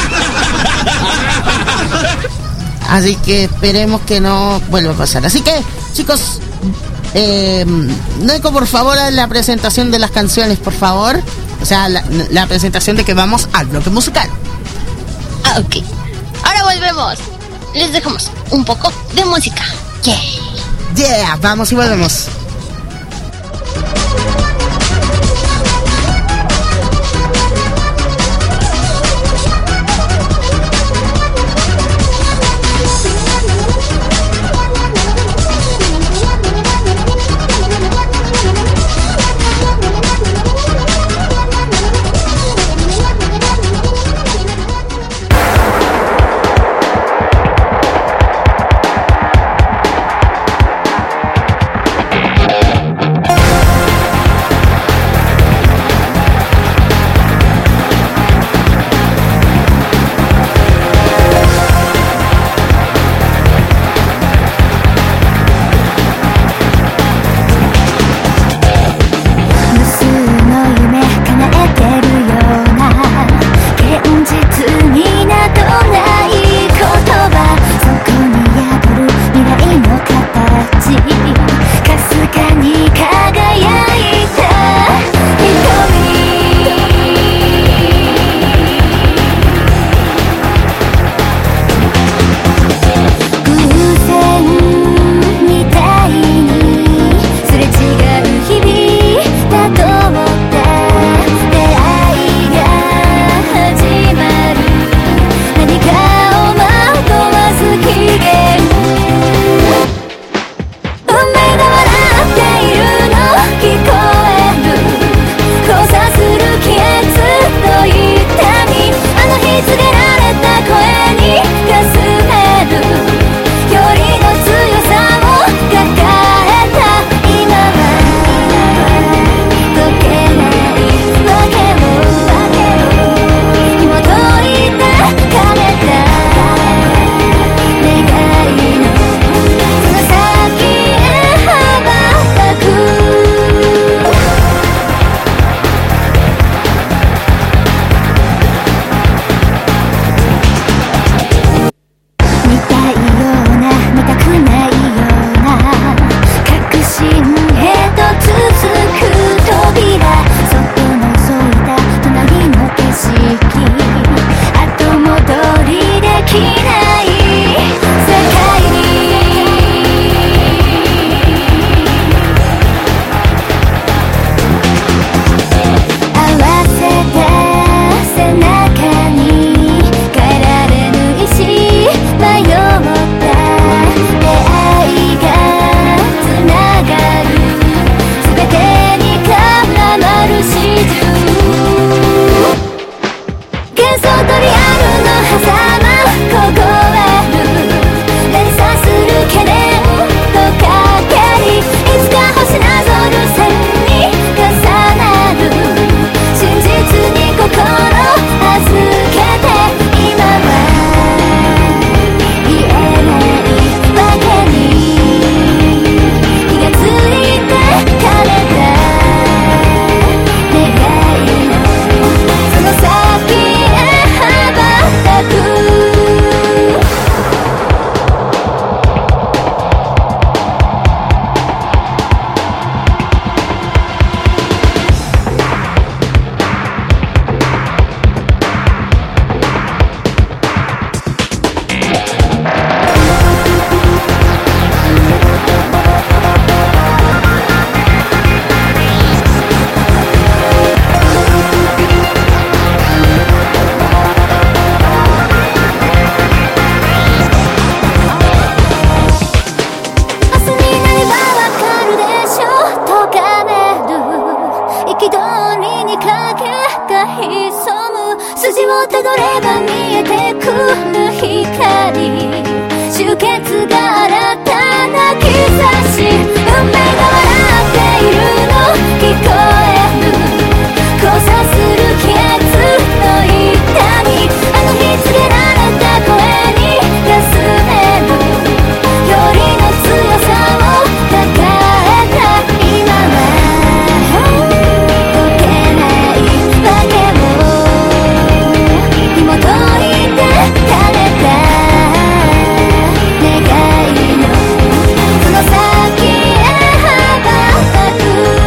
Así que esperemos que no vuelva a pasar. Así que, chicos, eh, Neko, por favor, haz la presentación de las canciones, por favor. O sea, la, la presentación de que vamos al bloque musical. Ah, ok. Ahora volvemos. Les dejamos un poco de música. Yeah. Yeah, vamos y volvemos. 「 をたどれば見えてくる光、終結が新たな兆し、運命が笑っているの聞こえる、交差する季節の痛み、あの日告げられた声にかすめるよりの強さを抱えた今は解けないわけを紐解いて垂れた願いのその先へ羽ばたく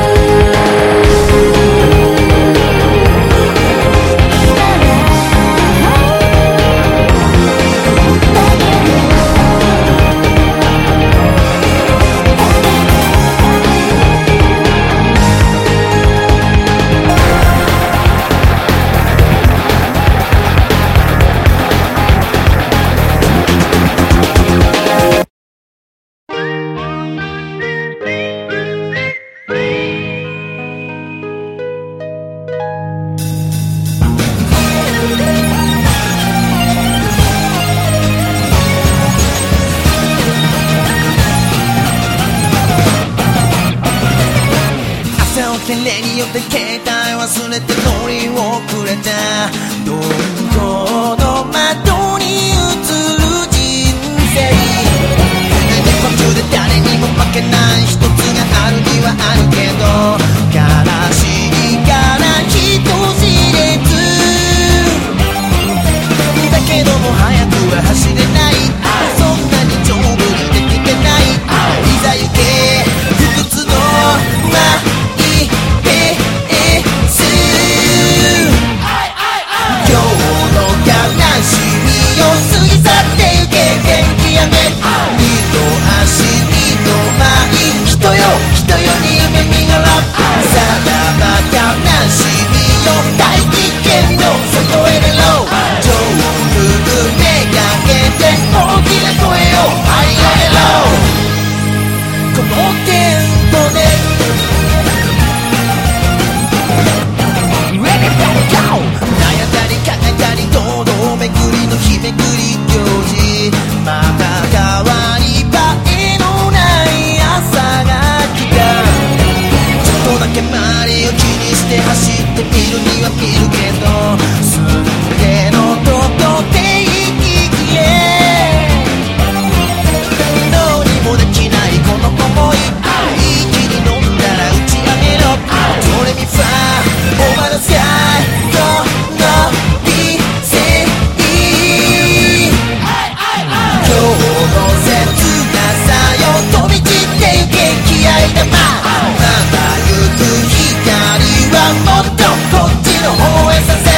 洗礼によって携帯忘れて乗り遅れたどんこの窓に映る人生、日本中で誰にも負けない一つがあるにはあるけど、悲しいから人知れずだけども早くは走れない、そんなに丈夫にできてない、いざ行け不屈のま今日の悲しみを過ぎ去ってゆけ元気やめ二度足二度前人よ人よに夢見がらさらば悲しみを大危険の外へ出ろ上空めがけて大きな声を張り上げろこのテントで悩んだり考えたり堂々めくりの日めくり行事、また変わり映えのない朝が来た、ちょっとだけ周りを気にして走ってみるには見るけど、すべてのとこで息切れどうにもできないこの想い、一気に飲んだら打ち上げろドレミファお前の最後の美声、今日の切なさよ飛び散ってゆけ気合い玉、まばゆく光はもっとこっちの方へさせ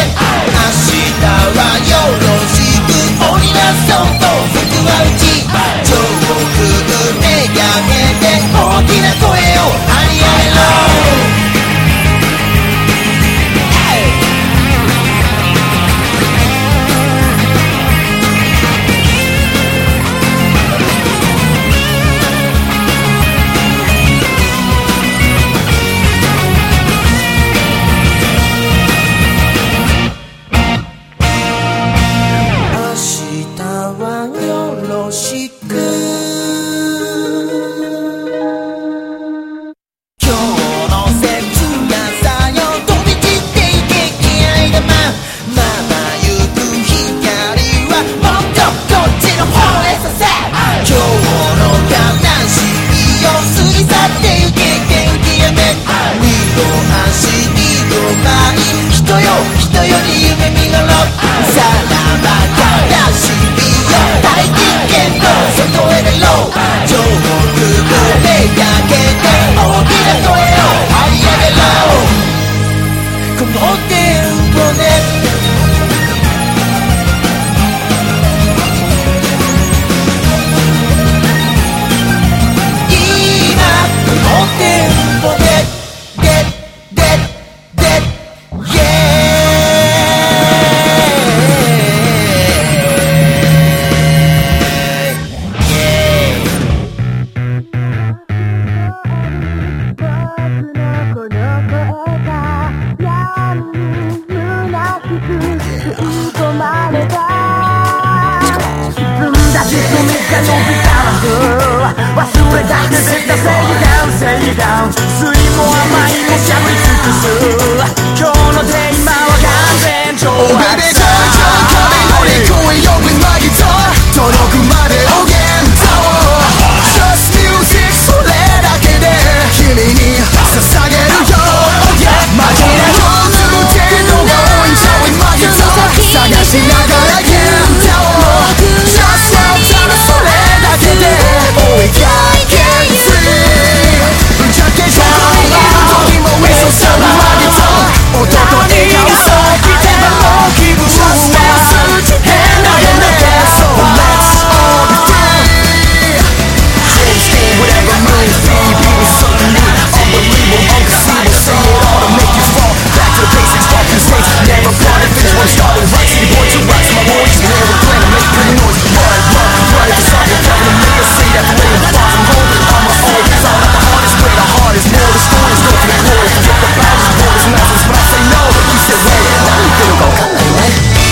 呼びたら忘れたくて絶対 Say it down, say it down 酸いも甘いもしゃぶり尽くす今日のテーマは完全懲悪 Oh baby ちょいちょい壁乗り越えよ With my guitar 届くまでおげんと Just music それだけで君に捧げるよ Oh yeah 負けないよずっとの Going to with my guitar 探しながらゲームだ Just love ただそれだけで Oh we got can see ぶっちゃけじゃない時も We so sad with my guitar 音と笑顔さえ来ても気分は変な変な So let's all be free Change me whatever mood feel Be with something new Unbelievable, unconceivable Say it all to make you fall Back to the basics, walk the stage Never part of finish when I started right City boy, two rocks, my boys Never plan to make pretty noise Run, run, run If it's something coming to make us see that the way I'm far from home On my own, it's all about the hardest way The hardest, more the stories go to the glory Forget the boundaries, borders, mountains When I say no, you say wait Now you feel go, come on, man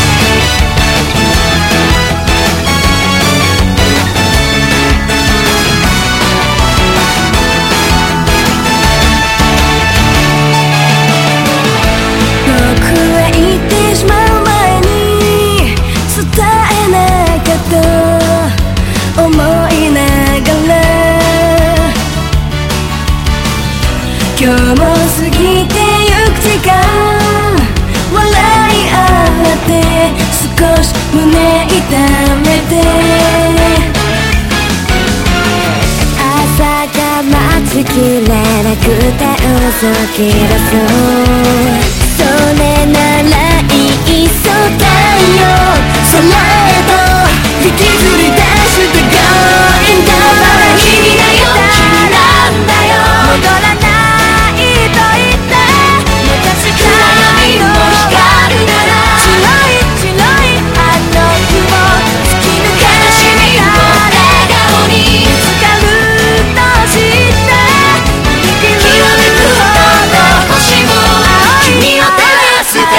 今日も過ぎてゆく時間笑い合って少し胸痛めて朝が待ちきれなくて嘘切らそうそれならいっそ太陽空へと引きずり出して Going down 君だよ君なんだよ戻らない君を照らす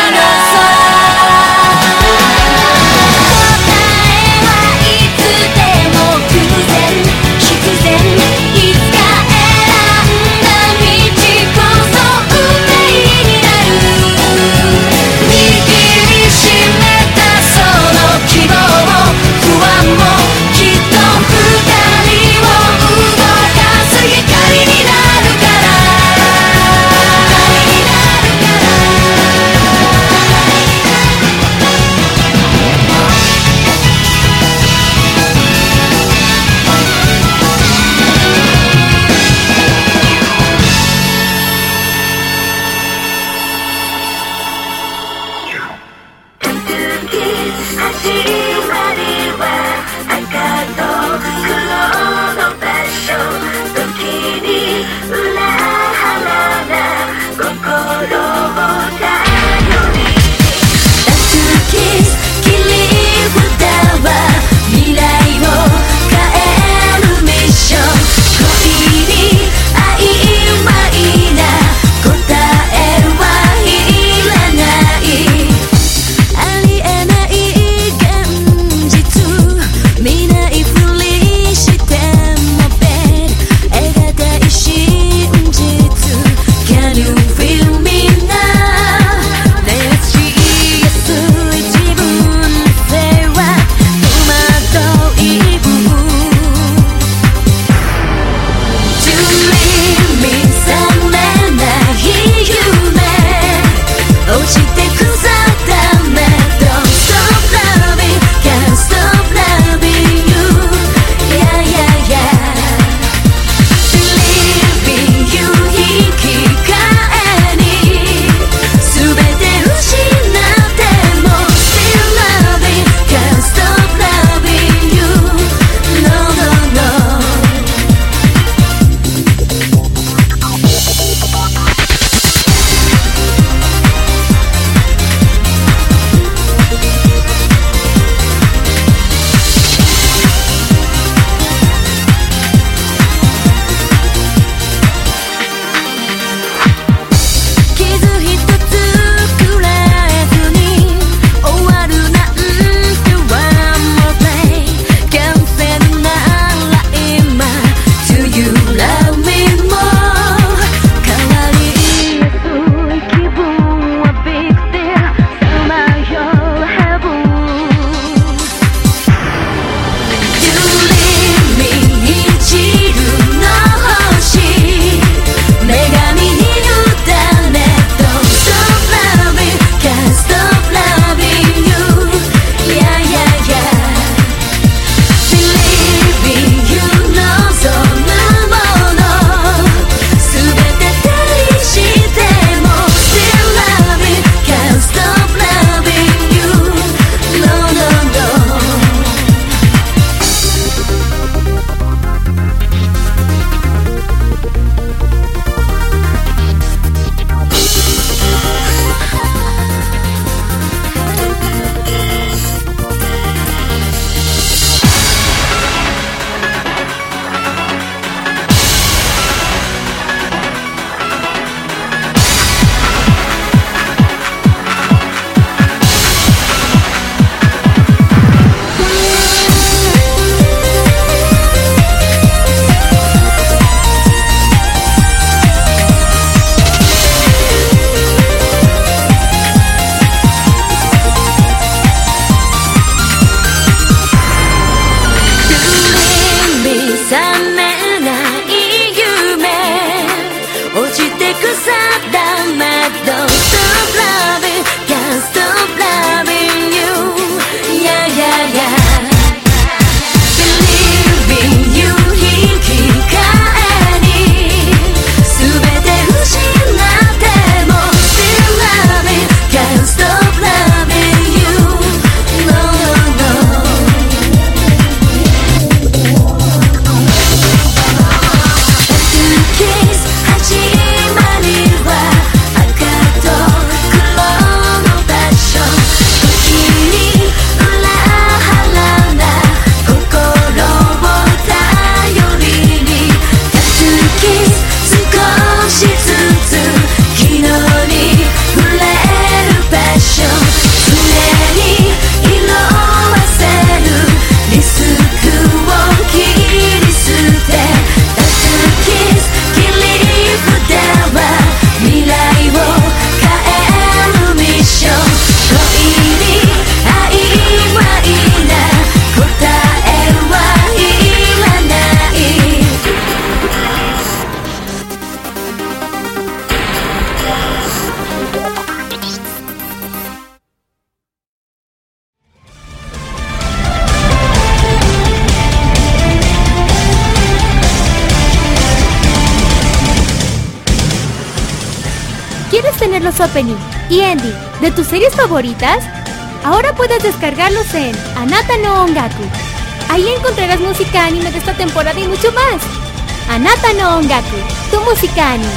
¿Quieres tener los opening y ending de tus series favoritas? Ahora puedes descargarlos en Anata no Ongaku. Ahí encontrarás música anime de esta temporada y mucho más. Anata no Ongaku, tu música anime.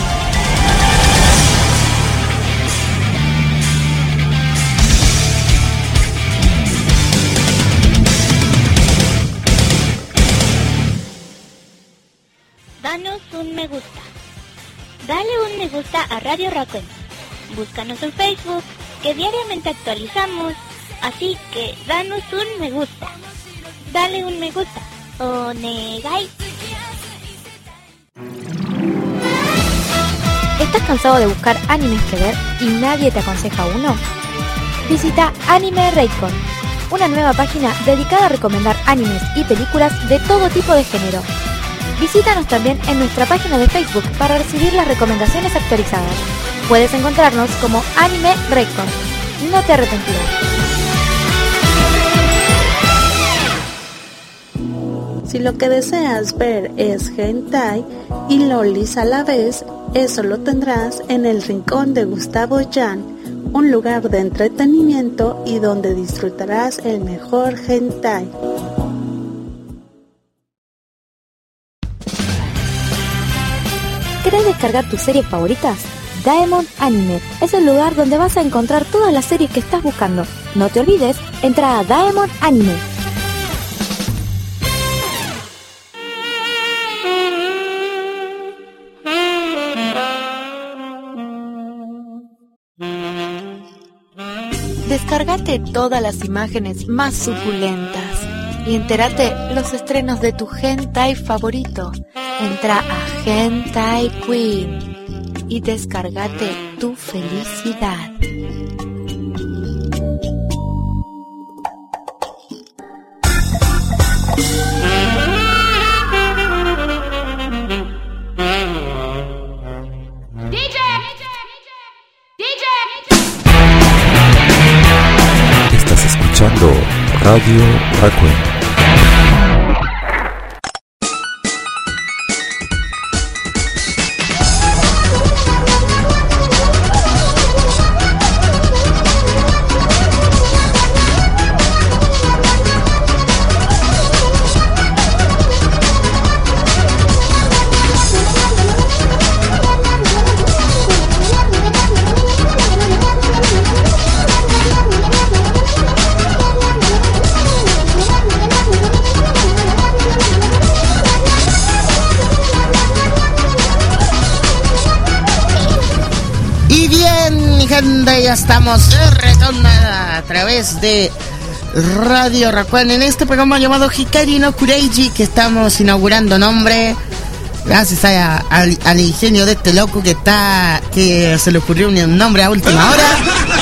Danos un me gusta. Dale un me gusta a Radio Rakuen. Búscanos en Facebook, que diariamente actualizamos. Así que danos un me gusta. Dale un me gusta. Onegai. ¿Estás cansado de buscar animes que ver y nadie te aconseja uno? Visita Anime Raycon, una nueva página dedicada a recomendar animes y películas de todo tipo de género. Visítanos también en nuestra página de Facebook para recibir las recomendaciones actualizadas. Puedes encontrarnos como Anime Raycon. No te arrepentirás. Si lo que deseas ver es hentai y lolis a la vez, eso lo tendrás en el rincón de Gustavo Yan, un lugar de entretenimiento y donde disfrutarás el mejor hentai. ¿Querés descargar tus series favoritas? Daemon Anime es el lugar donde vas a encontrar todas las series que estás buscando. No te olvides, entra a Daemon Anime. Descárgate todas las imágenes más suculentas y entérate los estrenos de tu hentai favorito. Entra a Hentai Queen y descárgate tu felicidad. Estás escuchando Radio Rakuen. Ya estamos de retorno a través de Radio Rakuen en este programa llamado Hikari no Kureiji, que estamos inaugurando nombre gracias a, a, al, al ingenio de este loco que está que se le ocurrió un nombre a última hora.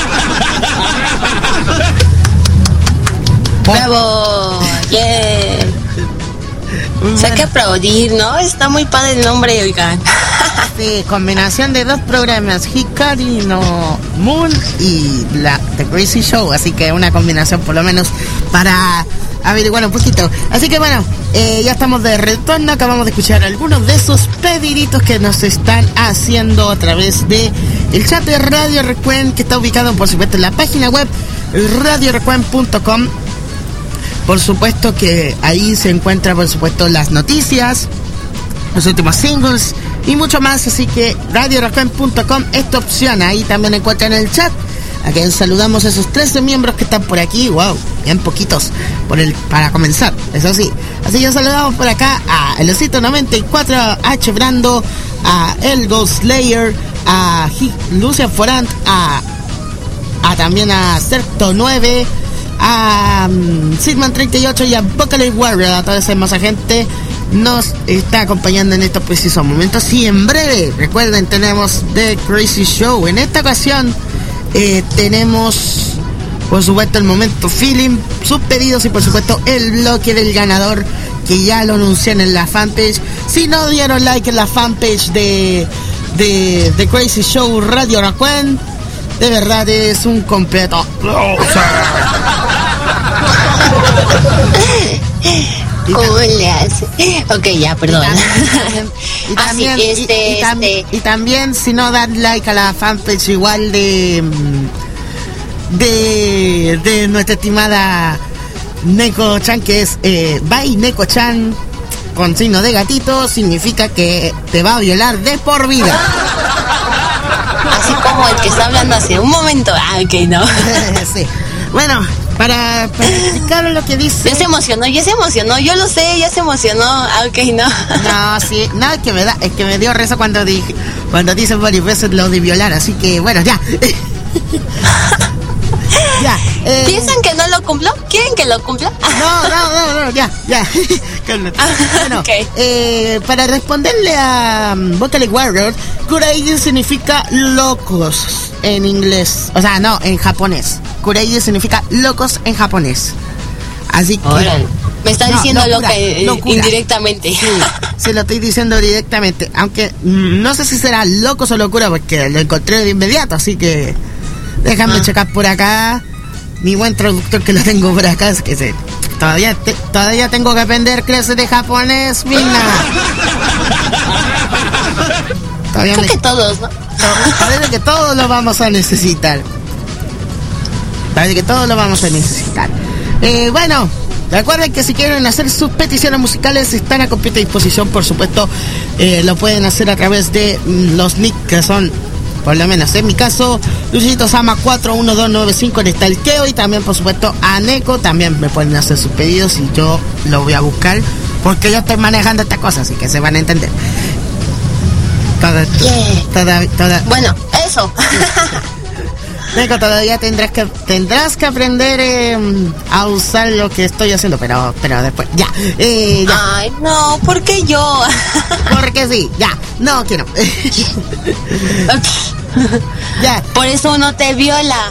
¡Bravo! ¡Yeah! O sea, hay que aplaudir, ¿no? Está muy padre el nombre, oigan. Sí, combinación de dos programas, Hikari no Moon y la The Crazy Show, así que una combinación por lo menos para averiguar un poquito. Así que bueno, eh, ya estamos de retorno, acabamos de escuchar algunos de esos pediditos que nos están haciendo a través de el chat de Radio Rakuen, que está ubicado por supuesto en la página web radio rakuen punto com. Por supuesto que ahí se encuentran por supuesto las noticias, los últimos singles y mucho más, así que radio rakuen punto com es tu opción. Ahí también encuentran el chat, a quien saludamos a esos trece miembros que están por aquí. Wow, bien poquitos por el, para comenzar, eso sí. Así que saludamos por acá a El Osito noventa y cuatro, a H. Brando, a El Ghost Slayer, a Lucia Forant, a, a también a Certo nueve, a um, Sigman treinta y ocho y a Vocaloid Warrior. A toda esa hermosa gente nos está acompañando en estos precisos momentos. Y en breve, recuerden, tenemos The Crazy Show. En esta ocasión eh, tenemos por supuesto el momento feeling, sus pedidos y por supuesto el bloque del ganador, que ya lo anuncian en la fanpage. Si no dieron like en la fanpage de de The Crazy Show Radio Rakuen, de verdad es un completo ¿Cómo le hace? Ok, ya, perdón. Y también, ah, sí, este, y, y, tam, este. y también si no dan like a la fanpage igual de de de nuestra estimada Neko-chan, que es eh, Bye Neko-chan con signo de gatito, significa que te va a violar de por vida. Así como el que está hablando hace un momento. Ah, ok, no. Sí. Bueno, para, para explicar lo que dice. Ya se emocionó, ya se emocionó, yo lo sé, ya se emocionó. Ah, ok, no. No, sí, nada, es que me da, es que me dio risa cuando dije, cuando dice varias veces lo de violar, así que bueno, ya. Ya. Eh, ¿Piensan que no lo cumplo? ¿Quieren que lo cumpla? No, no, no, no, ya, ya. Bueno, okay. eh, para responderle a um, Vocal Warrior, Kureiji significa locos en inglés. O sea, no, en japonés. Kureiji significa locos en japonés. Así que... Órale. Me está no, diciendo locura, loca eh, locura. indirectamente. Sí, se lo estoy diciendo directamente. Aunque mm, no sé si será locos o locura, porque lo encontré de inmediato, así que... Déjame ah. checar por acá. Mi buen traductor que lo tengo por acá, es que se... Todavía, te, todavía tengo que aprender clases de japonés, mina. Todavía Creo me, que todos, ¿no? Parece que todos lo vamos a necesitar. Parece que todos lo vamos a necesitar. Eh, bueno, recuerden que si quieren hacer sus peticiones musicales están a completa disposición, por supuesto. Eh, lo pueden hacer a través de mm, los nicks que son... Por lo menos en mi caso, Luisito Sama cuatro uno dos nueve cinco en Stalkeo. Y también, por supuesto, a Neko. También me pueden hacer sus pedidos y yo lo voy a buscar. Porque yo estoy manejando esta cosa, así que se van a entender. Toda, yeah. toda, toda. Bueno, eso. Neko, todavía tendrás que tendrás que aprender eh, a usar lo que estoy haciendo, pero pero después, ya, eh, ya. Ay, no, ¿por qué yo? Porque sí, ya, no quiero. Okay. Ya. Por eso uno te viola.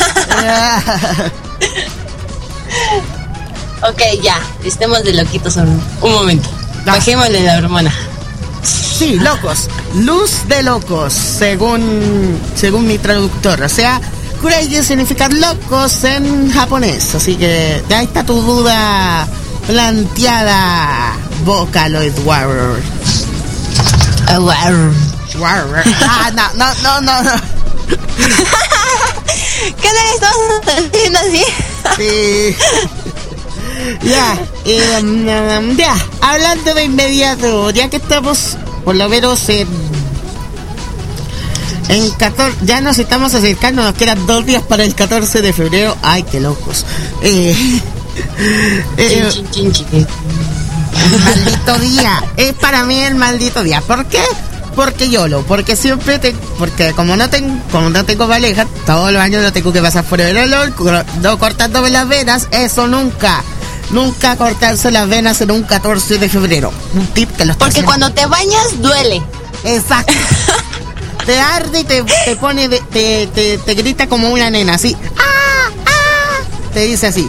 Ok, ya, estemos de loquitos un, un momento. Ya. Bajémosle la hormona. Sí, locos. Luz de locos, según según mi traductor. O sea, Kureiji significa locos en japonés. Así que ahí está tu duda planteada, Vocaloid Warrior. Uh, warrior. Warrior. Ah, no, no, no, no, no. ¿Qué le estamos haciendo así? Sí. Ya, eh, um, ya, hablando de inmediato, ya que estamos por lo menos en, en catorce, ya nos estamos acercando, nos quedan dos días para el catorce de febrero. Ay, qué locos. Eh, eh, chin, chin, chin, chin. Maldito día, es para mí el maldito día. ¿Por qué? Porque YOLO, porque siempre te, porque como no tengo, como no tengo pareja, todos los años no tengo que pasar fuera del olor, no cortándome las venas, eso nunca. Nunca cortarse las venas en un catorce de febrero. Un tip que los Porque cuando te bañas duele. Exacto. Te arde y te, te pone, de, te, te, te grita como una nena, así. ¡Ah! ¡Ah! Te dice así.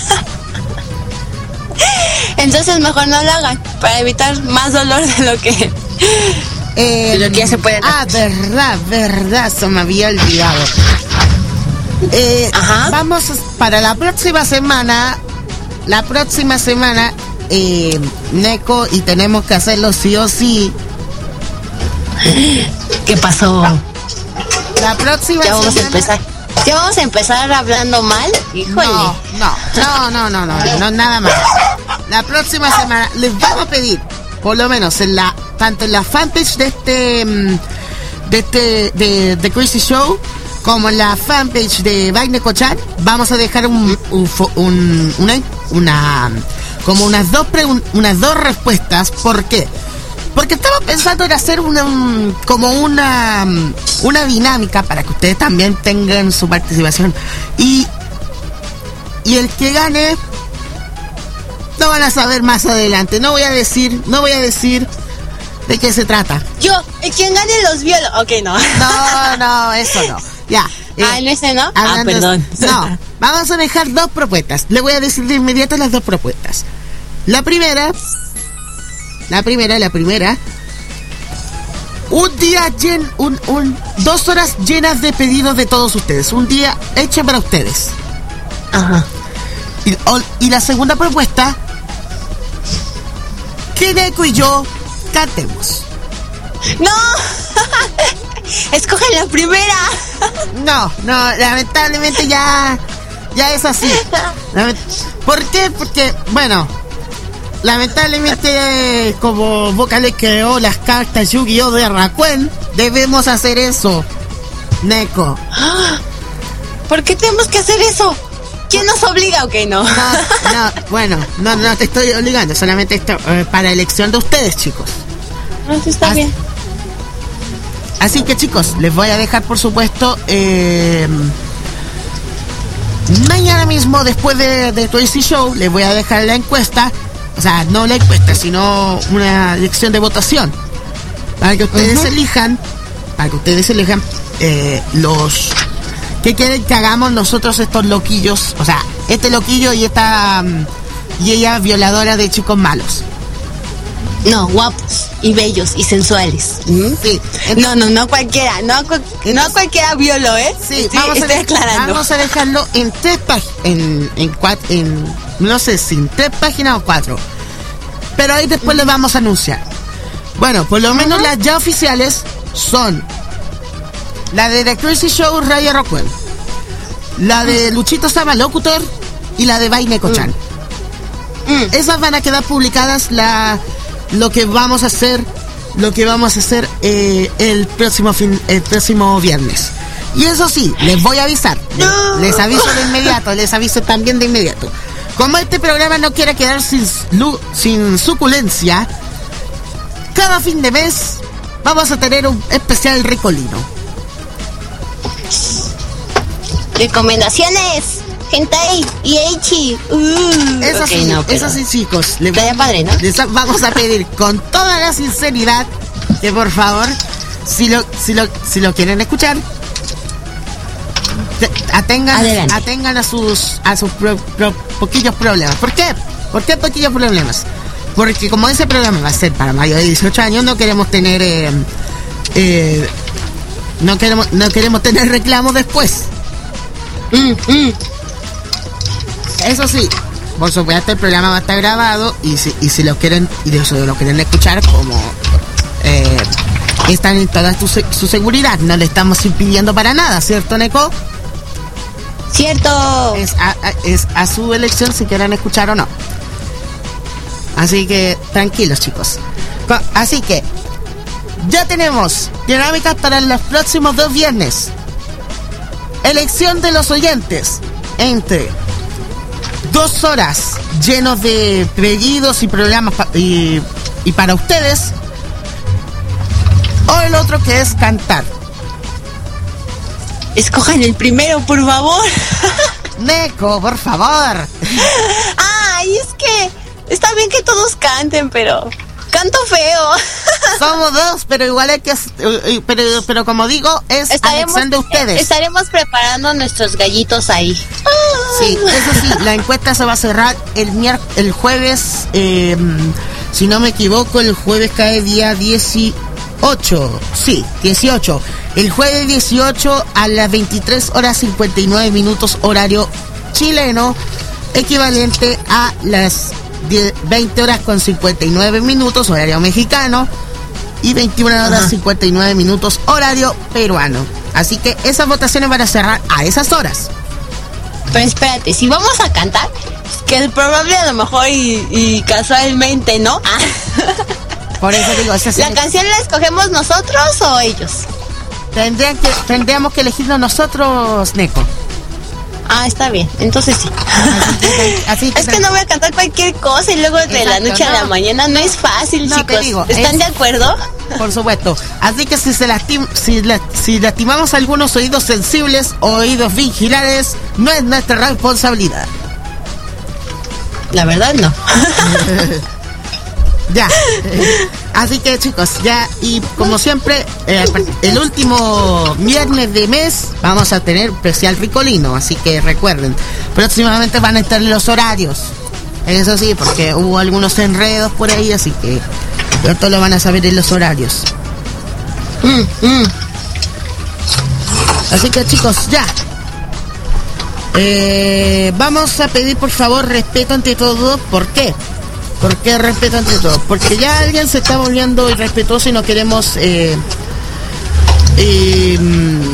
Entonces mejor no lo hagan, para evitar más dolor de lo que... Eh, de lo que ya se puede. Ah, verdad, verdad, se me había olvidado. Eh, Ajá. Vamos para la próxima semana... La próxima semana, eh, Neko, y tenemos que hacerlo sí o sí. ¿Qué pasó? La próxima ya vamos semana... a empezar. ¿Ya vamos a empezar hablando mal? Híjole. No, no, no, no, no, no, no, nada más. La próxima semana les vamos a pedir, por lo menos en la, tanto en la fanpage de este, de este, de, de Crazy Show, como en la fanpage de Bye Neko-chan, vamos a dejar un, un, un una, una, como unas dos pregun- unas dos respuestas. ¿Por qué? Porque estaba pensando en hacer una, un, como una, una dinámica para que ustedes también tengan su participación. Y, y el que gane, lo van a saber más adelante. No voy a decir, no voy a decir de qué se trata. Yo, el quien gane los violo. Ok, no. No, no, eso no. Ya. Eh, ah, ¿en ese no? Ah, de, perdón. No, vamos a dejar dos propuestas. Le voy a decir de inmediato las dos propuestas. La primera, la primera, la primera. Un día llen, un, un, dos horas llenas de pedidos de todos ustedes. Un día hecho para ustedes. Ajá. Y, o, y la segunda propuesta, que Neko y yo cantemos. ¡No! ¡Escogen la primera! No, no, lamentablemente ya, ya es así. Lament- ¿Por qué? Porque, bueno, lamentablemente como Boca le creó las cartas Yu-Gi-Oh de Rakuen, debemos hacer eso, Neko. ¿Por qué tenemos que hacer eso? ¿Quién nos obliga o qué no? No, no, bueno, no, no te estoy obligando, solamente esto eh, para elección de ustedes, chicos. No, sí está Así- bien. Así que, chicos, les voy a dejar, por supuesto, eh, mañana mismo, después de, de Twisty Show, les voy a dejar la encuesta. O sea, no la encuesta, sino una elección de votación. Para que ustedes Ujú. elijan, para que ustedes elijan eh, los... ¿Qué quieren que hagamos nosotros estos loquillos? O sea, este loquillo y esta... mm, y ella violadora de chicos malos. No, guapos y bellos y sensuales. ¿Mm? Sí. No, no, no cualquiera. No, cu- no cualquiera violo, ¿eh? Sí, Estoy, vamos, a estoy de- aclarando. vamos a dejarlo en tres páginas, en, en, cuat- en, no sé si en tres páginas o cuatro. Pero ahí después les vamos a anunciar. Bueno, por lo menos las ya oficiales son la de The Crazy Show Radio Rockwell, la de Luchito Sama Locutor y la de Baine Cochan. Mm. Esas van a quedar publicadas la lo que vamos a hacer lo que vamos a hacer eh, el próximo fin el próximo viernes. Y eso sí, les voy a avisar. No. Les aviso de inmediato, les aviso también de inmediato. Como este programa no quiere quedar sin, lu- sin suculencia, cada fin de mes vamos a tener un especial ricolino. Recomendaciones. Hentai y Eichi. Uh, Eso ok, sí, no, pero- eso sí, chicos. Les, Estaría padre, ¿no? les vamos a pedir con toda la sinceridad que por favor, si lo, si lo, si lo quieren escuchar, te- atengan, Adelante. atengan a sus, a sus pro- pro- poquillos problemas. ¿Por qué? ¿Por qué poquillos problemas? Porque como ese programa va a ser para mayo de dieciocho años, no queremos tener, eh, eh, no queremos, no queremos tener reclamos después. Mm, mm. Eso sí, por supuesto el programa va a estar grabado y si, y si lo quieren y si lo quieren escuchar, como eh, están en toda su, se- su seguridad, no le estamos impidiendo para nada, ¿cierto, Neko? Cierto. Es a, a- es a su elección si quieren escuchar o no. Así que tranquilos, chicos. Co- Así que ya tenemos dinámicas para los próximos dos viernes. Elección de los oyentes entre dos horas llenos de pedidos y programas pa- y, y para ustedes, o el otro que es cantar. Escojan el primero, por favor. Neko, por favor. Ay, es que está bien que todos canten, pero canto feo. Somos dos, pero igual hay que hac- eh, pero, pero como digo, es elección de ustedes. estaremos preparando nuestros gallitos ahí. Sí, eso sí, la encuesta se va a cerrar el mier- el jueves, eh, si no me equivoco, el jueves cae día dieciocho. Sí, dieciocho. El jueves dieciocho a las veintitrés horas cincuenta y nueve minutos horario chileno, equivalente a las die- veinte horas con cincuenta y nueve minutos horario mexicano y veintiuna horas Ajá. cincuenta y nueve minutos horario peruano. Así que esas votaciones van a cerrar a esas horas. Pero espérate, si vamos a cantar, que es probable a lo mejor y, y casualmente, ¿no? Ah. Por eso digo, esa es ¿La canción la escogemos nosotros o ellos? Tendrían que, tendríamos que elegirnos nosotros, Neko. Ah, está bien, entonces sí. Así que, así que Es que no voy a cantar cualquier cosa y luego de la Exacto, noche a la no. mañana no es fácil, No, te chicos. digo, ¿Están es- de acuerdo? por supuesto. Así que si se lastim, si, la- si lastimamos algunos oídos sensibles o oídos vigilares, no es nuestra responsabilidad. La verdad no. Ya. Así que chicos, ya, y como siempre, eh, el último viernes de mes vamos a tener especial ricolino, así que recuerden, próximamente van a estar los horarios. Eso sí, porque hubo algunos enredos por ahí, así que pronto lo van a saber en los horarios. Mm, mm. Así que chicos, ya. Eh, vamos a pedir por favor respeto ante todo. ¿Por qué? ¿Por qué respeto entre todos? Porque ya alguien se está volviendo irrespetuoso y no queremos eh, eh,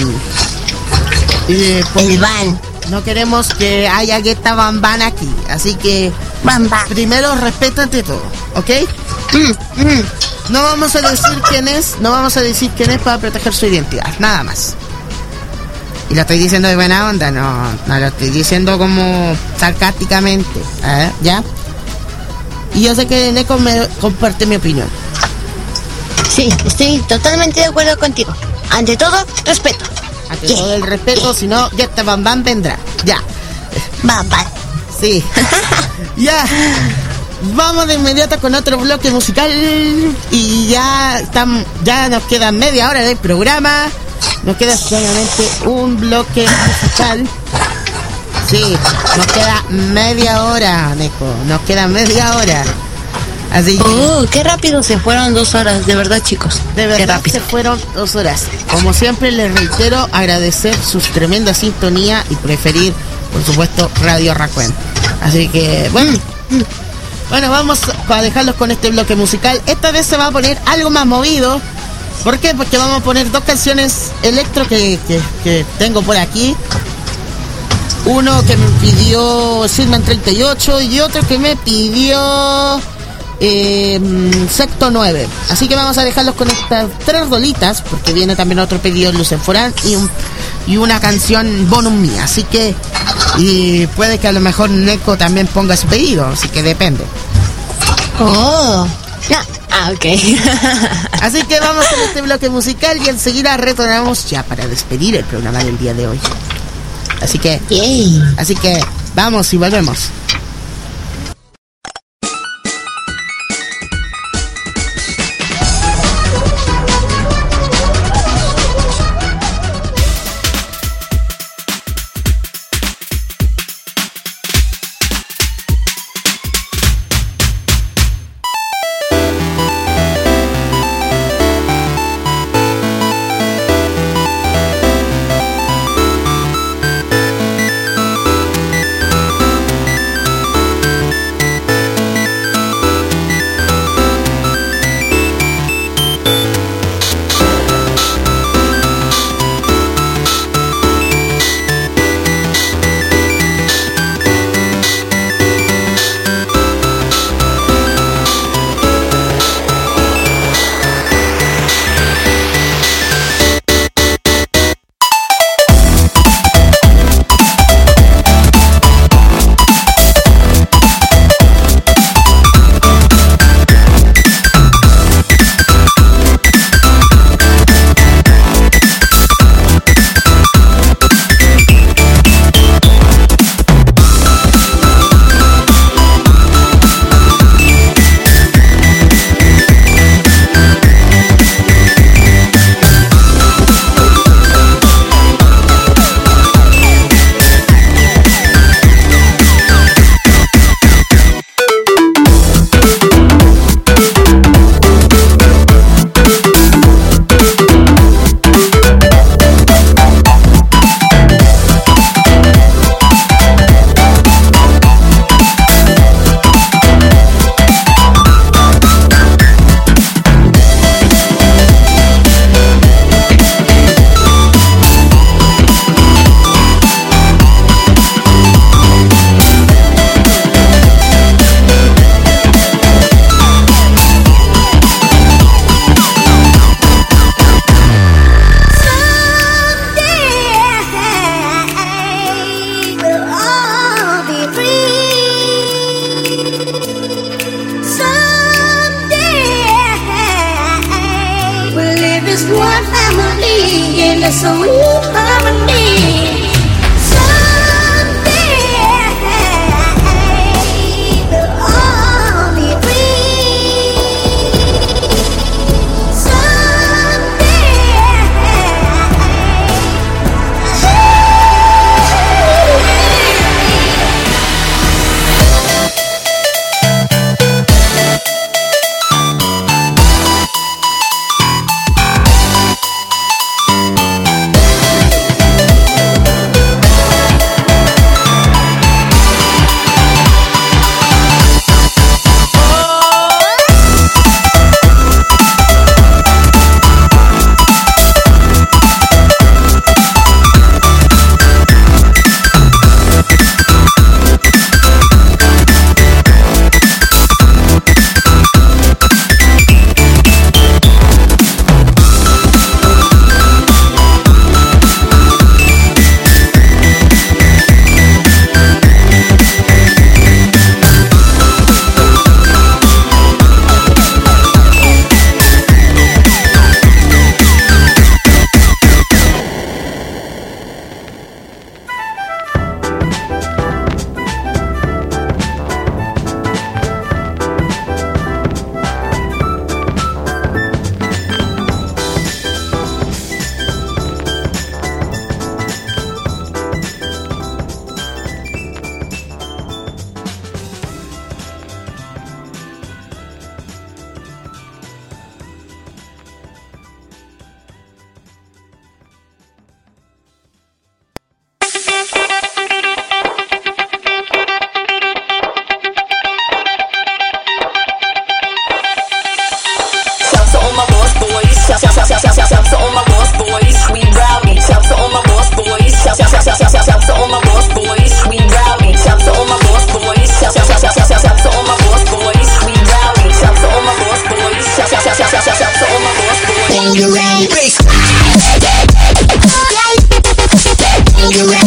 eh, pues, el van. No queremos que haya gueta bambán aquí. Así que Bamba. primero respeto entre todos, ¿ok? Mm, mm. No vamos a decir quién es, no vamos a decir quién es para proteger su identidad, nada más. Y lo estoy diciendo de buena onda, no, no lo estoy diciendo como sarcásticamente, ¿eh? ¿Ya? Y yo sé que Neko me comparte mi opinión. Sí, estoy totalmente de acuerdo contigo. Ante todo, respeto. Ante Yeah. todo el respeto, si no, Guetta Bam Bam vendrá. Ya. Bamba. Sí. Ya. Vamos de inmediato con otro bloque musical. Y ya estamos, ya nos queda media hora del programa. Nos queda solamente un bloque musical. Sí, nos queda media hora, Neko. Nos queda media hora. Así que, Oh, qué rápido se fueron dos horas, de verdad, chicos. de Qué verdad rápido. se fueron dos horas. Como siempre les reitero agradecer su tremenda sintonía y preferir, por supuesto, Radio Racuen. Así que, bueno. Bueno, vamos a dejarlos con este bloque musical. Esta vez se va a poner algo más movido. ¿Por qué? Porque vamos a poner dos canciones electro que, que, que tengo por aquí. Uno que me pidió Sigman treinta y ocho y otro que me pidió eh, Secto nueve. Así que vamos a dejarlos con estas tres rolitas, porque viene también otro pedido de Lucen Forán y, un, y una canción bonus mía. Así que, y puede que a lo mejor Neko también ponga su pedido, así que depende. Oh, ya. Ah, ok. Así que vamos con este bloque musical y enseguida retornamos ya para despedir el programa del día de hoy. Así que, Yay. así que vamos y volvemos.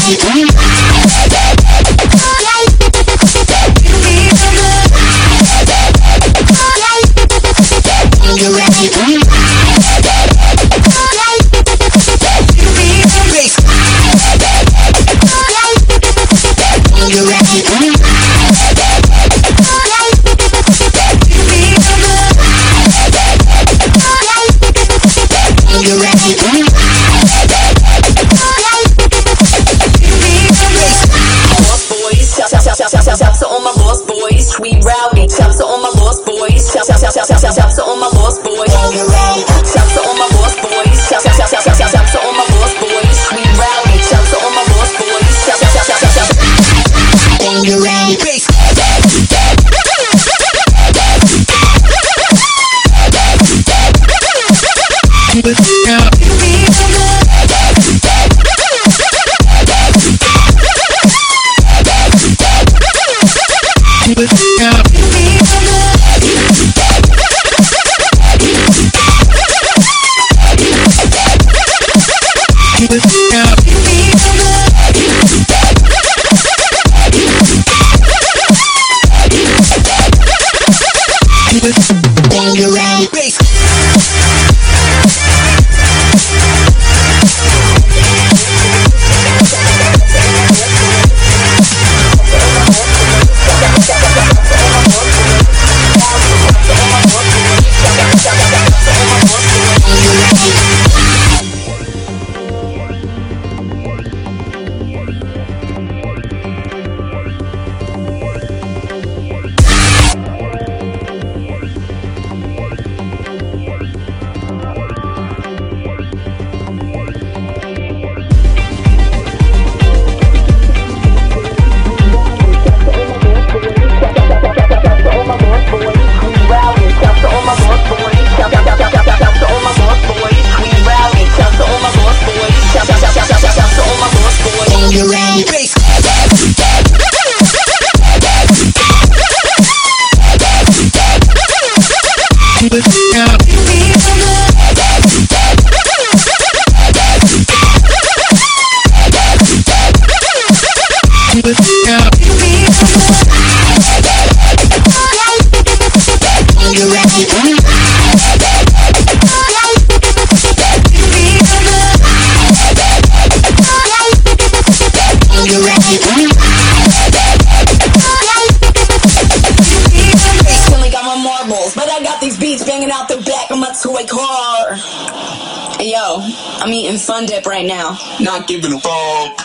I'm eating Fun Dip right now. Not giving a fuck.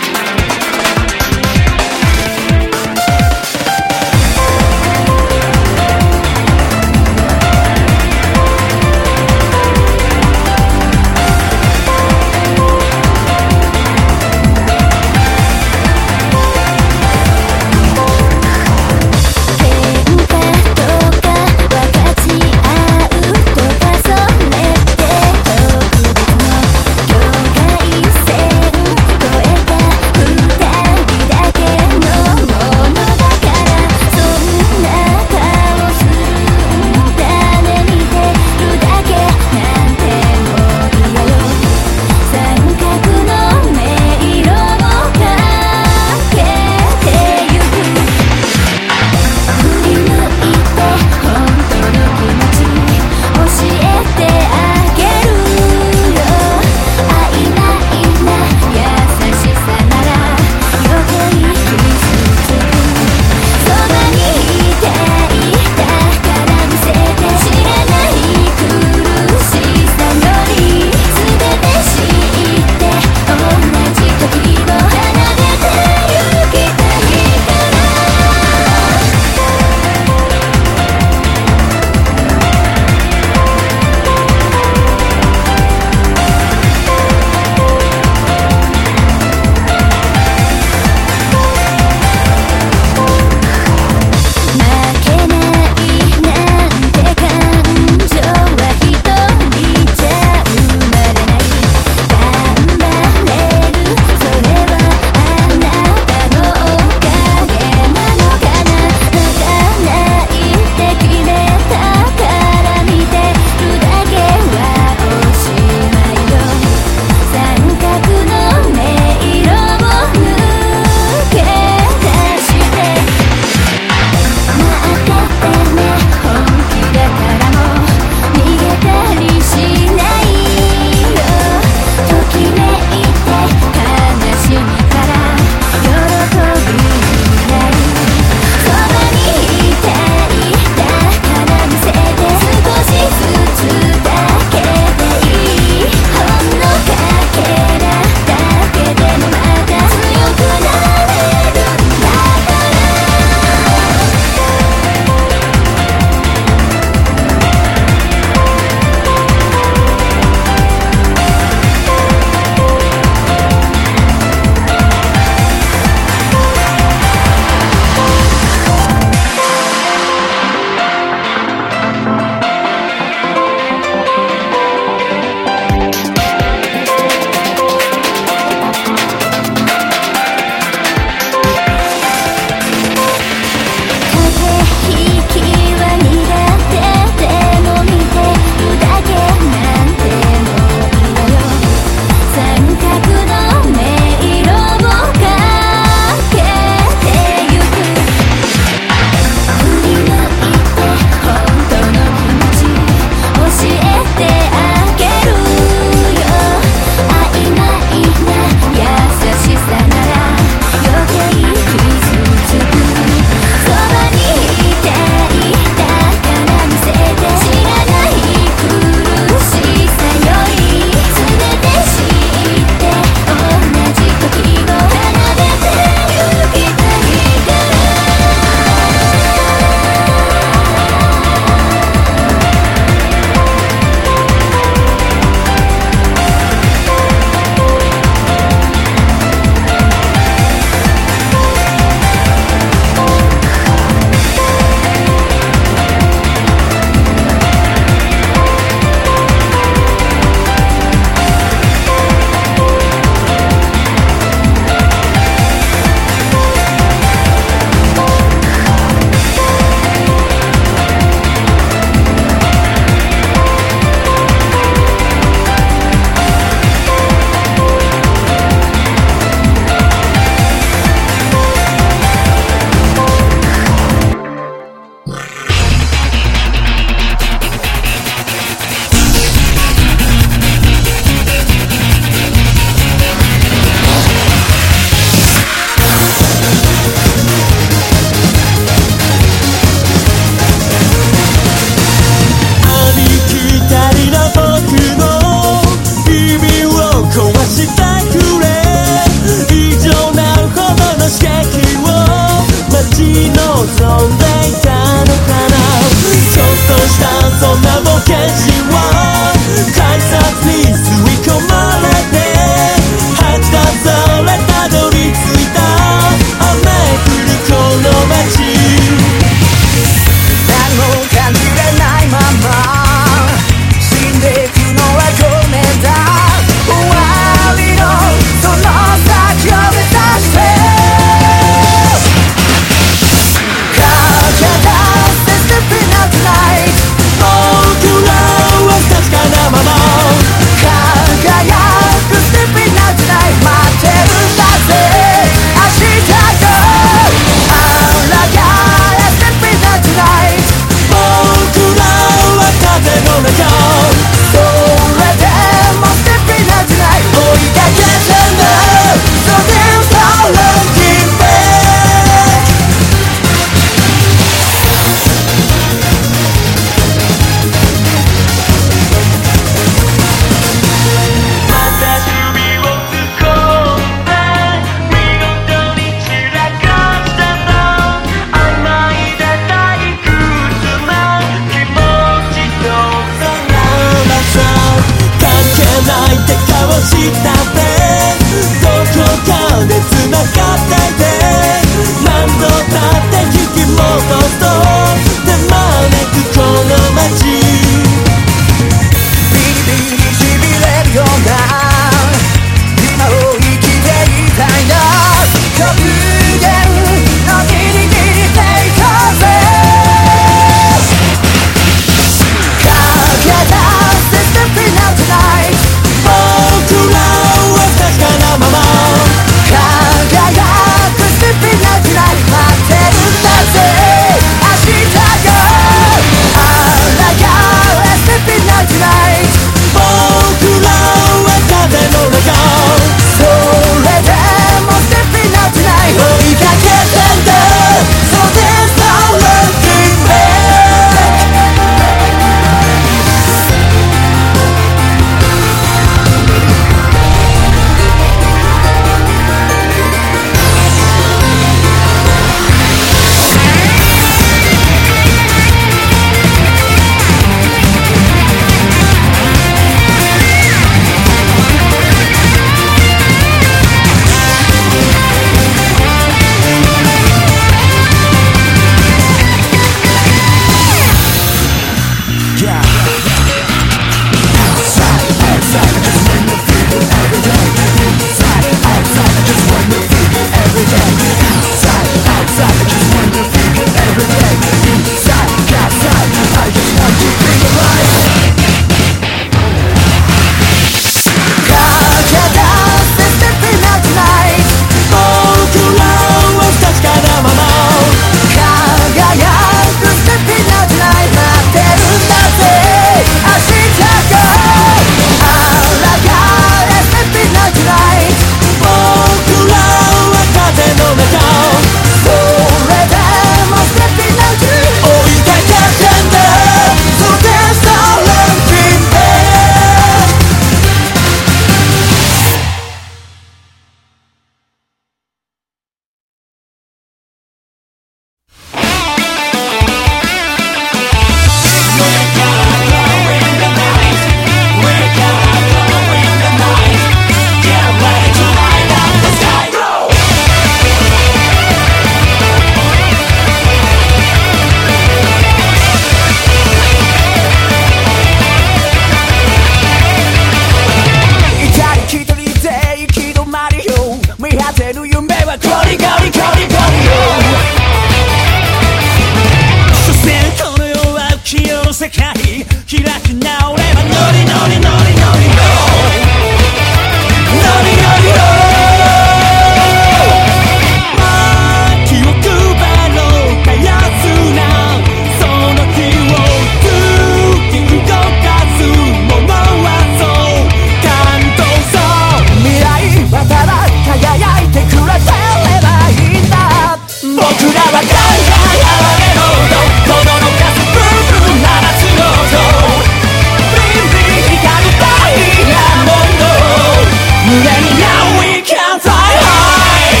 僕らはガンガン暴れろと轟かすブンブンななつの音ブリンブリン光るダイヤモンド胸に Now we can fly high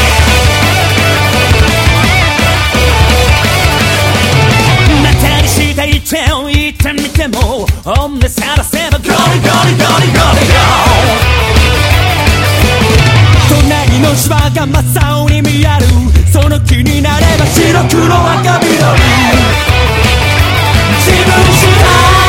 またにしたい手を言ってみても本音さらせばゴリゴリゴリゴリゴ隣の芝が真っ青に見えるその気になれば白黒赤緑自分次第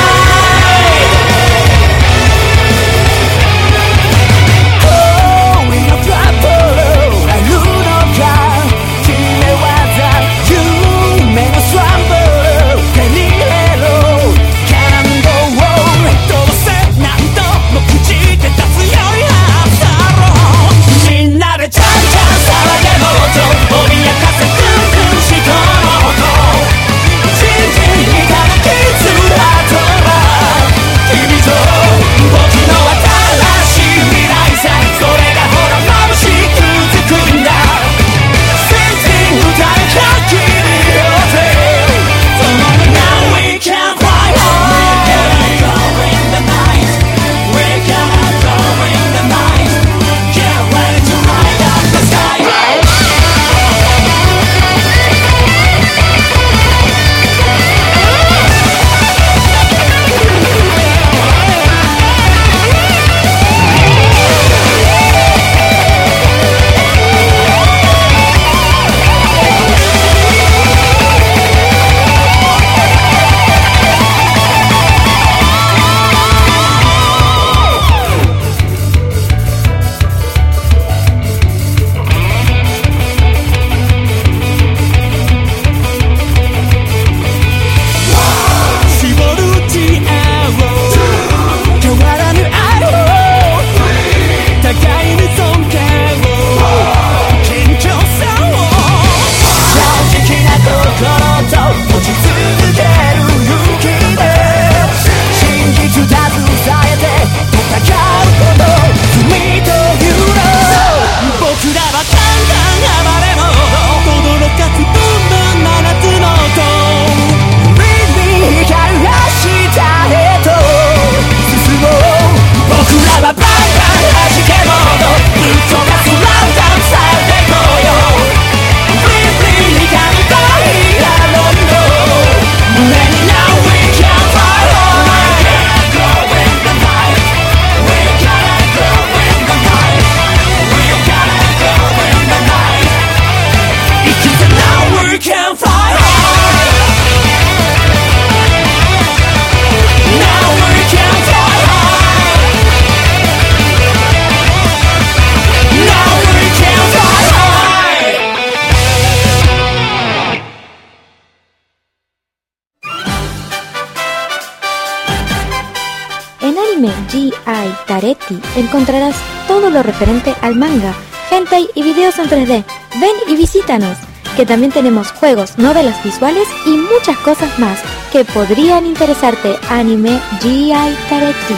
G I Taretti encontrarás todo lo referente al manga, hentai y videos en tres D. Ven y visítanos, que también tenemos juegos, novelas visuales y muchas cosas más que podrían interesarte. Anime G I Taretti.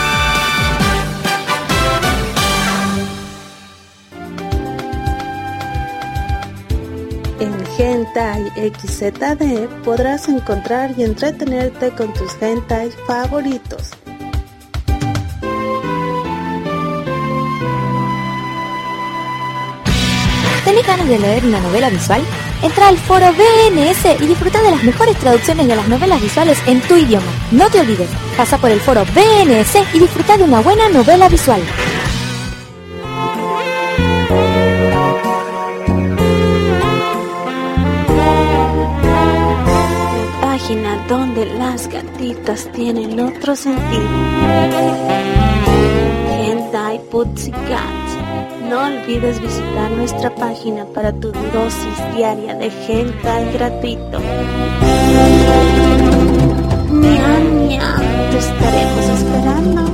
En Hentai X Z D podrás encontrar y entretenerte con tus hentai favoritos. ¿Tenés ganas de leer una novela visual? Entra al foro B N S y disfruta de las mejores traducciones de las novelas visuales en tu idioma. No te olvides, pasa por el foro B N S y disfruta de una buena novela visual. La página donde las gatitas tienen otro sentido. Hentai Pussycat. No olvides visitar nuestra página para tu dosis diaria de hentai gratuito. Ñam, ñam, te estaremos esperando.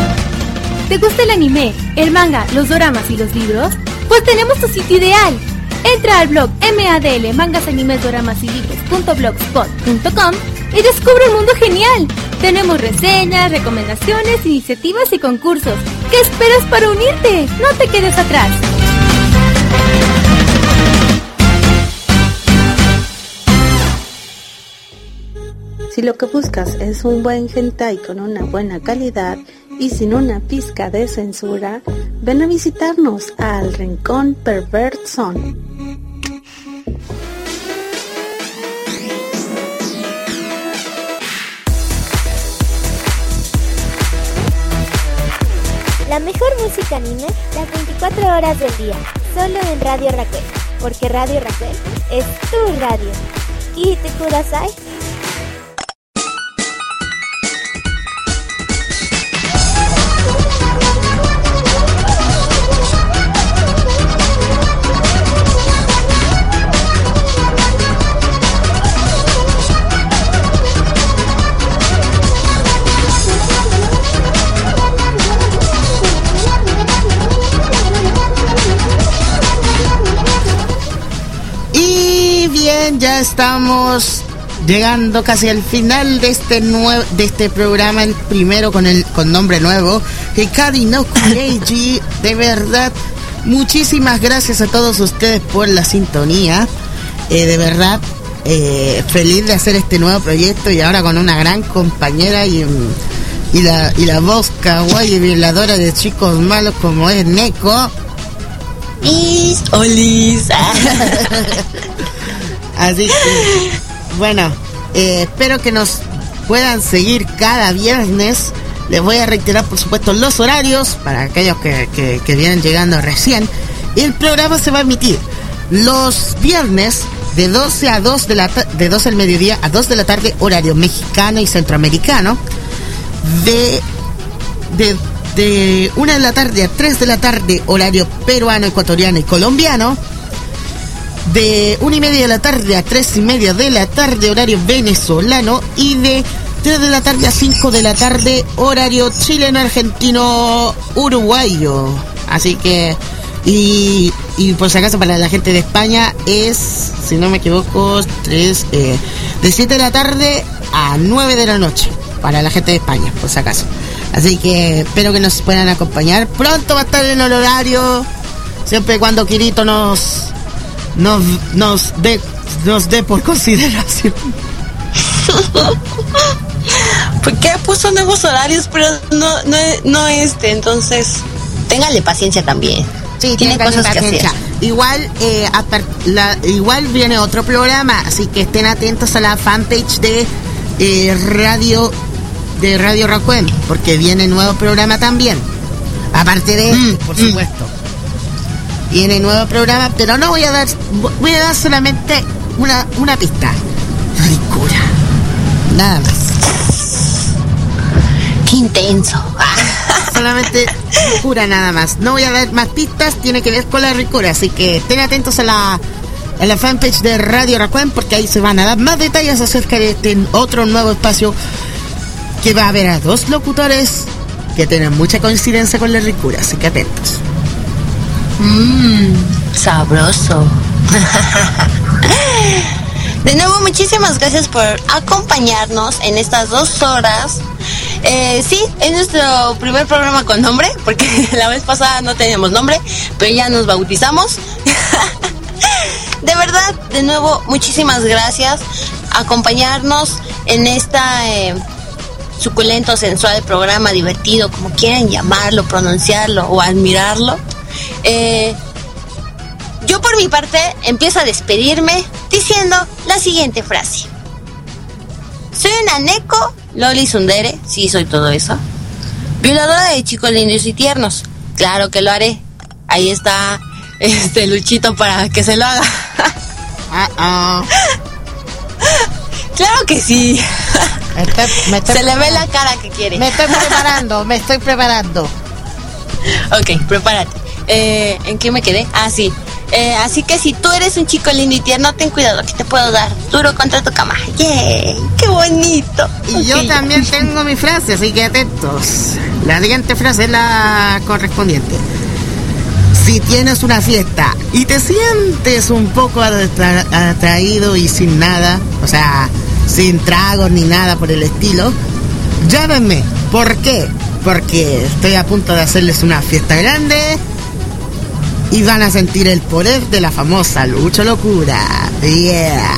¿Te gusta el anime, el manga, los doramas y los libros? Pues tenemos tu sitio ideal. Entra al blog M A D L Mangas, Animes, Doramas y Libros punto blogspot punto com y descubre un mundo genial. Tenemos reseñas, recomendaciones, iniciativas y concursos. ¿Qué esperas para unirte? No te quedes atrás. Si lo que buscas es un buen hentai con una buena calidad y sin una pizca de censura, ven a visitarnos al Rincón Pervert Zone. La mejor música anime las veinticuatro horas del día, solo en Radio Rakuen, porque Radio Rakuen es tu radio. ¿Kite kudasai? Ya estamos llegando casi al final de este nuevo de este programa, el primero con el con nombre nuevo, Hikari no Kureiji. De verdad, muchísimas gracias a todos ustedes por la sintonía. Eh, de verdad, eh, feliz de hacer este nuevo proyecto y ahora con una gran compañera y, y la y la voz kawaii y violadora de chicos malos como es Neko. Y Olis. Así que, bueno, eh, espero que nos puedan seguir cada viernes. Les voy a reiterar, por supuesto, los horarios para aquellos que, que, que vienen llegando recién. El programa se va a emitir los viernes de doce a dos de la ta- de doce del mediodía a dos de la tarde, horario mexicano y centroamericano. De, de, de una de la tarde a tres de la tarde, horario peruano, ecuatoriano y colombiano. De una y media de la tarde a tres y media de la tarde, horario venezolano. Y de tres de la tarde a cinco de la tarde, horario chileno, argentino, uruguayo. Así que, y, y por si acaso para la gente de España es, si no me equivoco, tres, eh, de siete de la tarde a nueve de la noche. Para la gente de España, por si acaso. Así que espero que nos puedan acompañar. Pronto va a estar en el horario, siempre y cuando Kirito nos... Nos, nos dé nos dé por consideración. Porque puso nuevos horarios, pero no no no este, entonces téngale paciencia también. Sí, tiene cosas que hacer. Igual eh, apart, la, igual viene otro programa, así que estén atentos a la fanpage de eh, radio de Radio Rakuen, porque viene nuevo programa también. Aparte de mm, este, por mm. supuesto. Viene nuevo programa, pero no voy a dar, voy a dar solamente una, una pista. Ricura. Nada más. Qué intenso. Solamente ricura nada más. No voy a dar más pistas, tiene que ver con la ricura, así que estén atentos a la, a la fanpage de Radio Rakuen, porque ahí se van a dar más detalles acerca de este otro nuevo espacio que va a haber a dos locutores que tienen mucha coincidencia con la ricura, así que atentos. Mmm, sabroso. De nuevo, muchísimas gracias por acompañarnos en estas dos horas. Eh, sí, es nuestro primer programa con nombre, porque la vez pasada no teníamos nombre, pero ya nos bautizamos. De verdad, de nuevo, muchísimas gracias acompañarnos en esta eh, suculento, sensual programa, divertido, como quieran llamarlo, pronunciarlo o admirarlo. Eh, yo por mi parte empiezo a despedirme diciendo la siguiente frase: soy una Neko Loli Tsundere, sí soy todo eso, violadora de chicos lindos y tiernos. Claro que lo haré. Ahí está este Luchito para que se lo haga. Uh-oh. Claro que sí. Me estoy, me estoy se le ve la cara que quiere. Me estoy preparando, me estoy preparando. Ok, prepárate. Eh, ¿En qué me quedé? Ah, sí. Eh, así que si tú eres un chico lindo y tierno, ten cuidado que te puedo dar duro contra tu cama. ¡Yay! ¡Qué bonito! Y okay, yo también tengo mi frase, así que atentos. La siguiente frase es la correspondiente. Si tienes una fiesta y te sientes un poco atra- atraído y sin nada, o sea, sin tragos ni nada por el estilo, llámenme. ¿Por qué? Porque estoy a punto de hacerles una fiesta grande y van a sentir el poder de la famosa Lucho Locura. Yeah.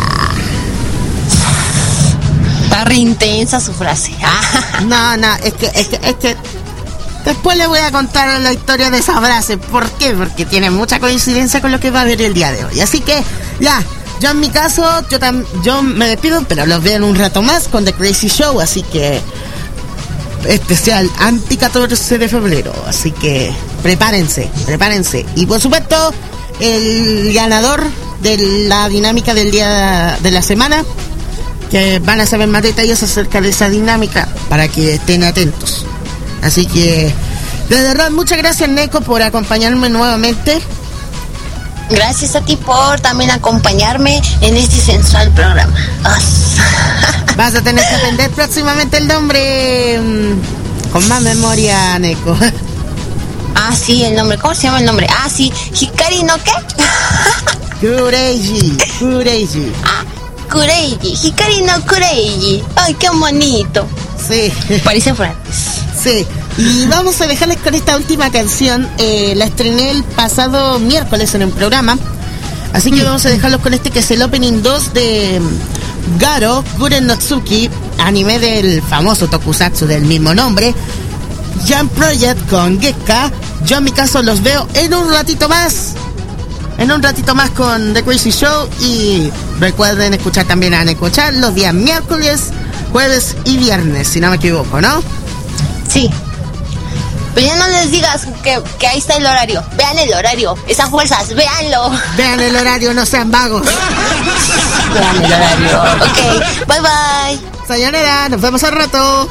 Está re intensa su frase. No, no, es que, es que, es que después les voy a contar la historia de esa frase. ¿Por qué? Porque tiene mucha coincidencia con lo que va a haber el día de hoy. Así que, ya, yo en mi caso, yo, tam, yo me despido, pero los veo en un rato más con The Crazy Show. Así que, especial anti catorce de febrero. Así que, prepárense, prepárense. Y por supuesto, el ganador de la dinámica del día de la semana, que van a saber más detalles acerca de esa dinámica para que estén atentos. Así que, de verdad, muchas gracias, Neko, por acompañarme nuevamente. Gracias a ti por también acompañarme en este sensual programa. Vas a tener que aprender próximamente el nombre mmm, con más memoria, Neko. Ah, sí, el nombre. ¿Cómo se llama el nombre? Ah, sí, Hikari no qué. Kureiji, Kureiji. Ah, Kureiji, Hikari no Kureiji. Ay, qué bonito. Sí. Parece francés. Sí. Y vamos a dejarles con esta última canción. Eh, la estrené el pasado miércoles en el programa. Así que mm. vamos a dejarlos con este, que es el opening dos de Garo Guren no Tsuki, anime del famoso tokusatsu del mismo nombre, Jump Project con Gekka. Yo en mi caso los veo en un ratito más. En un ratito más con The Crazy Show. Y recuerden escuchar también a Neko-chan los días miércoles, jueves y viernes, si no me equivoco, ¿no? Sí. Pero ya no les digas que, que ahí está el horario. Vean el horario. Esas fuerzas, véanlo. Vean el horario, no sean vagos. Vean el horario. Ok, bye bye. Sayonara, nos vemos al rato.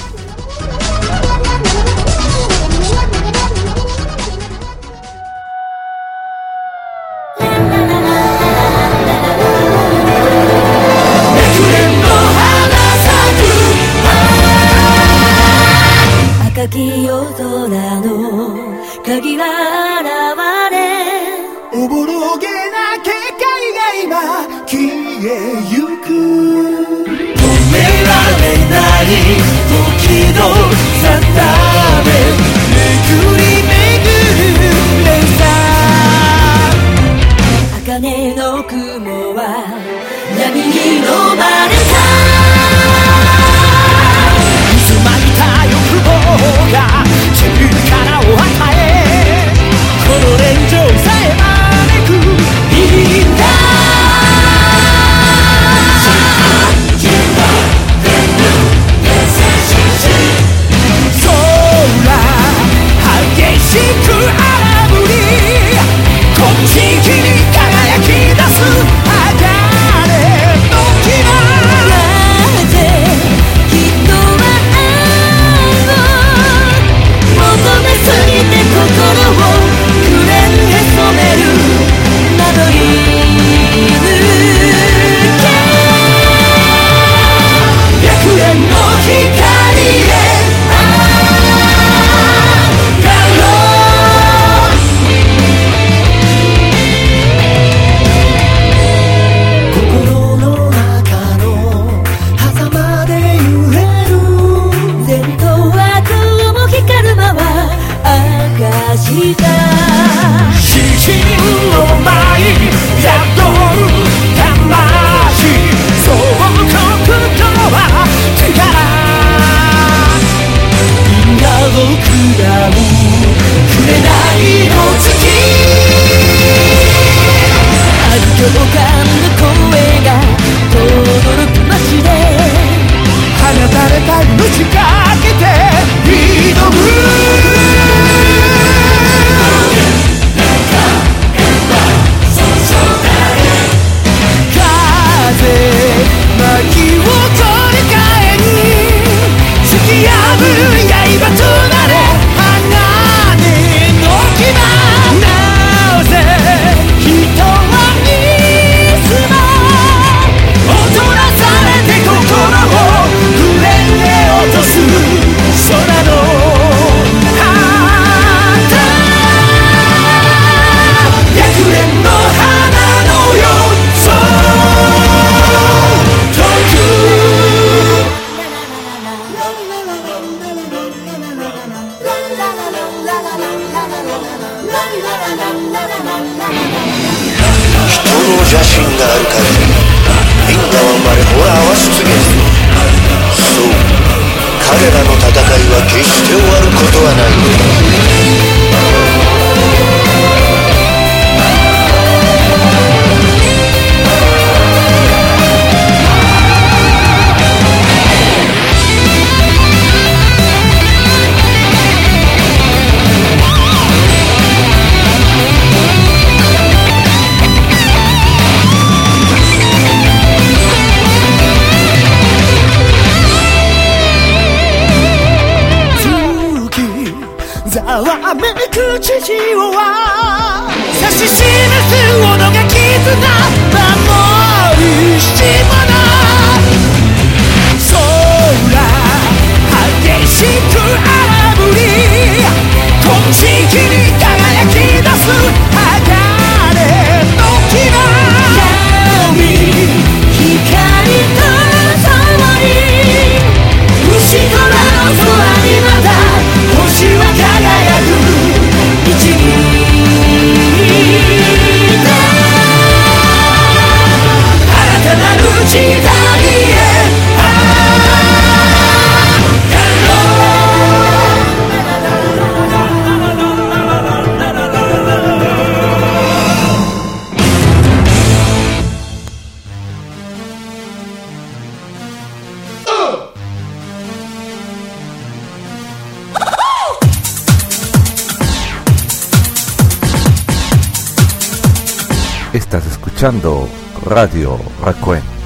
赤き夜空の鍵が現れおぼろげな警戒が今消えゆく止められない時の定め巡り巡る連鎖茜の雲は波に飲まれたが力を与えこの連城さえ招くいいんだそう escuchando Radio Raccoon.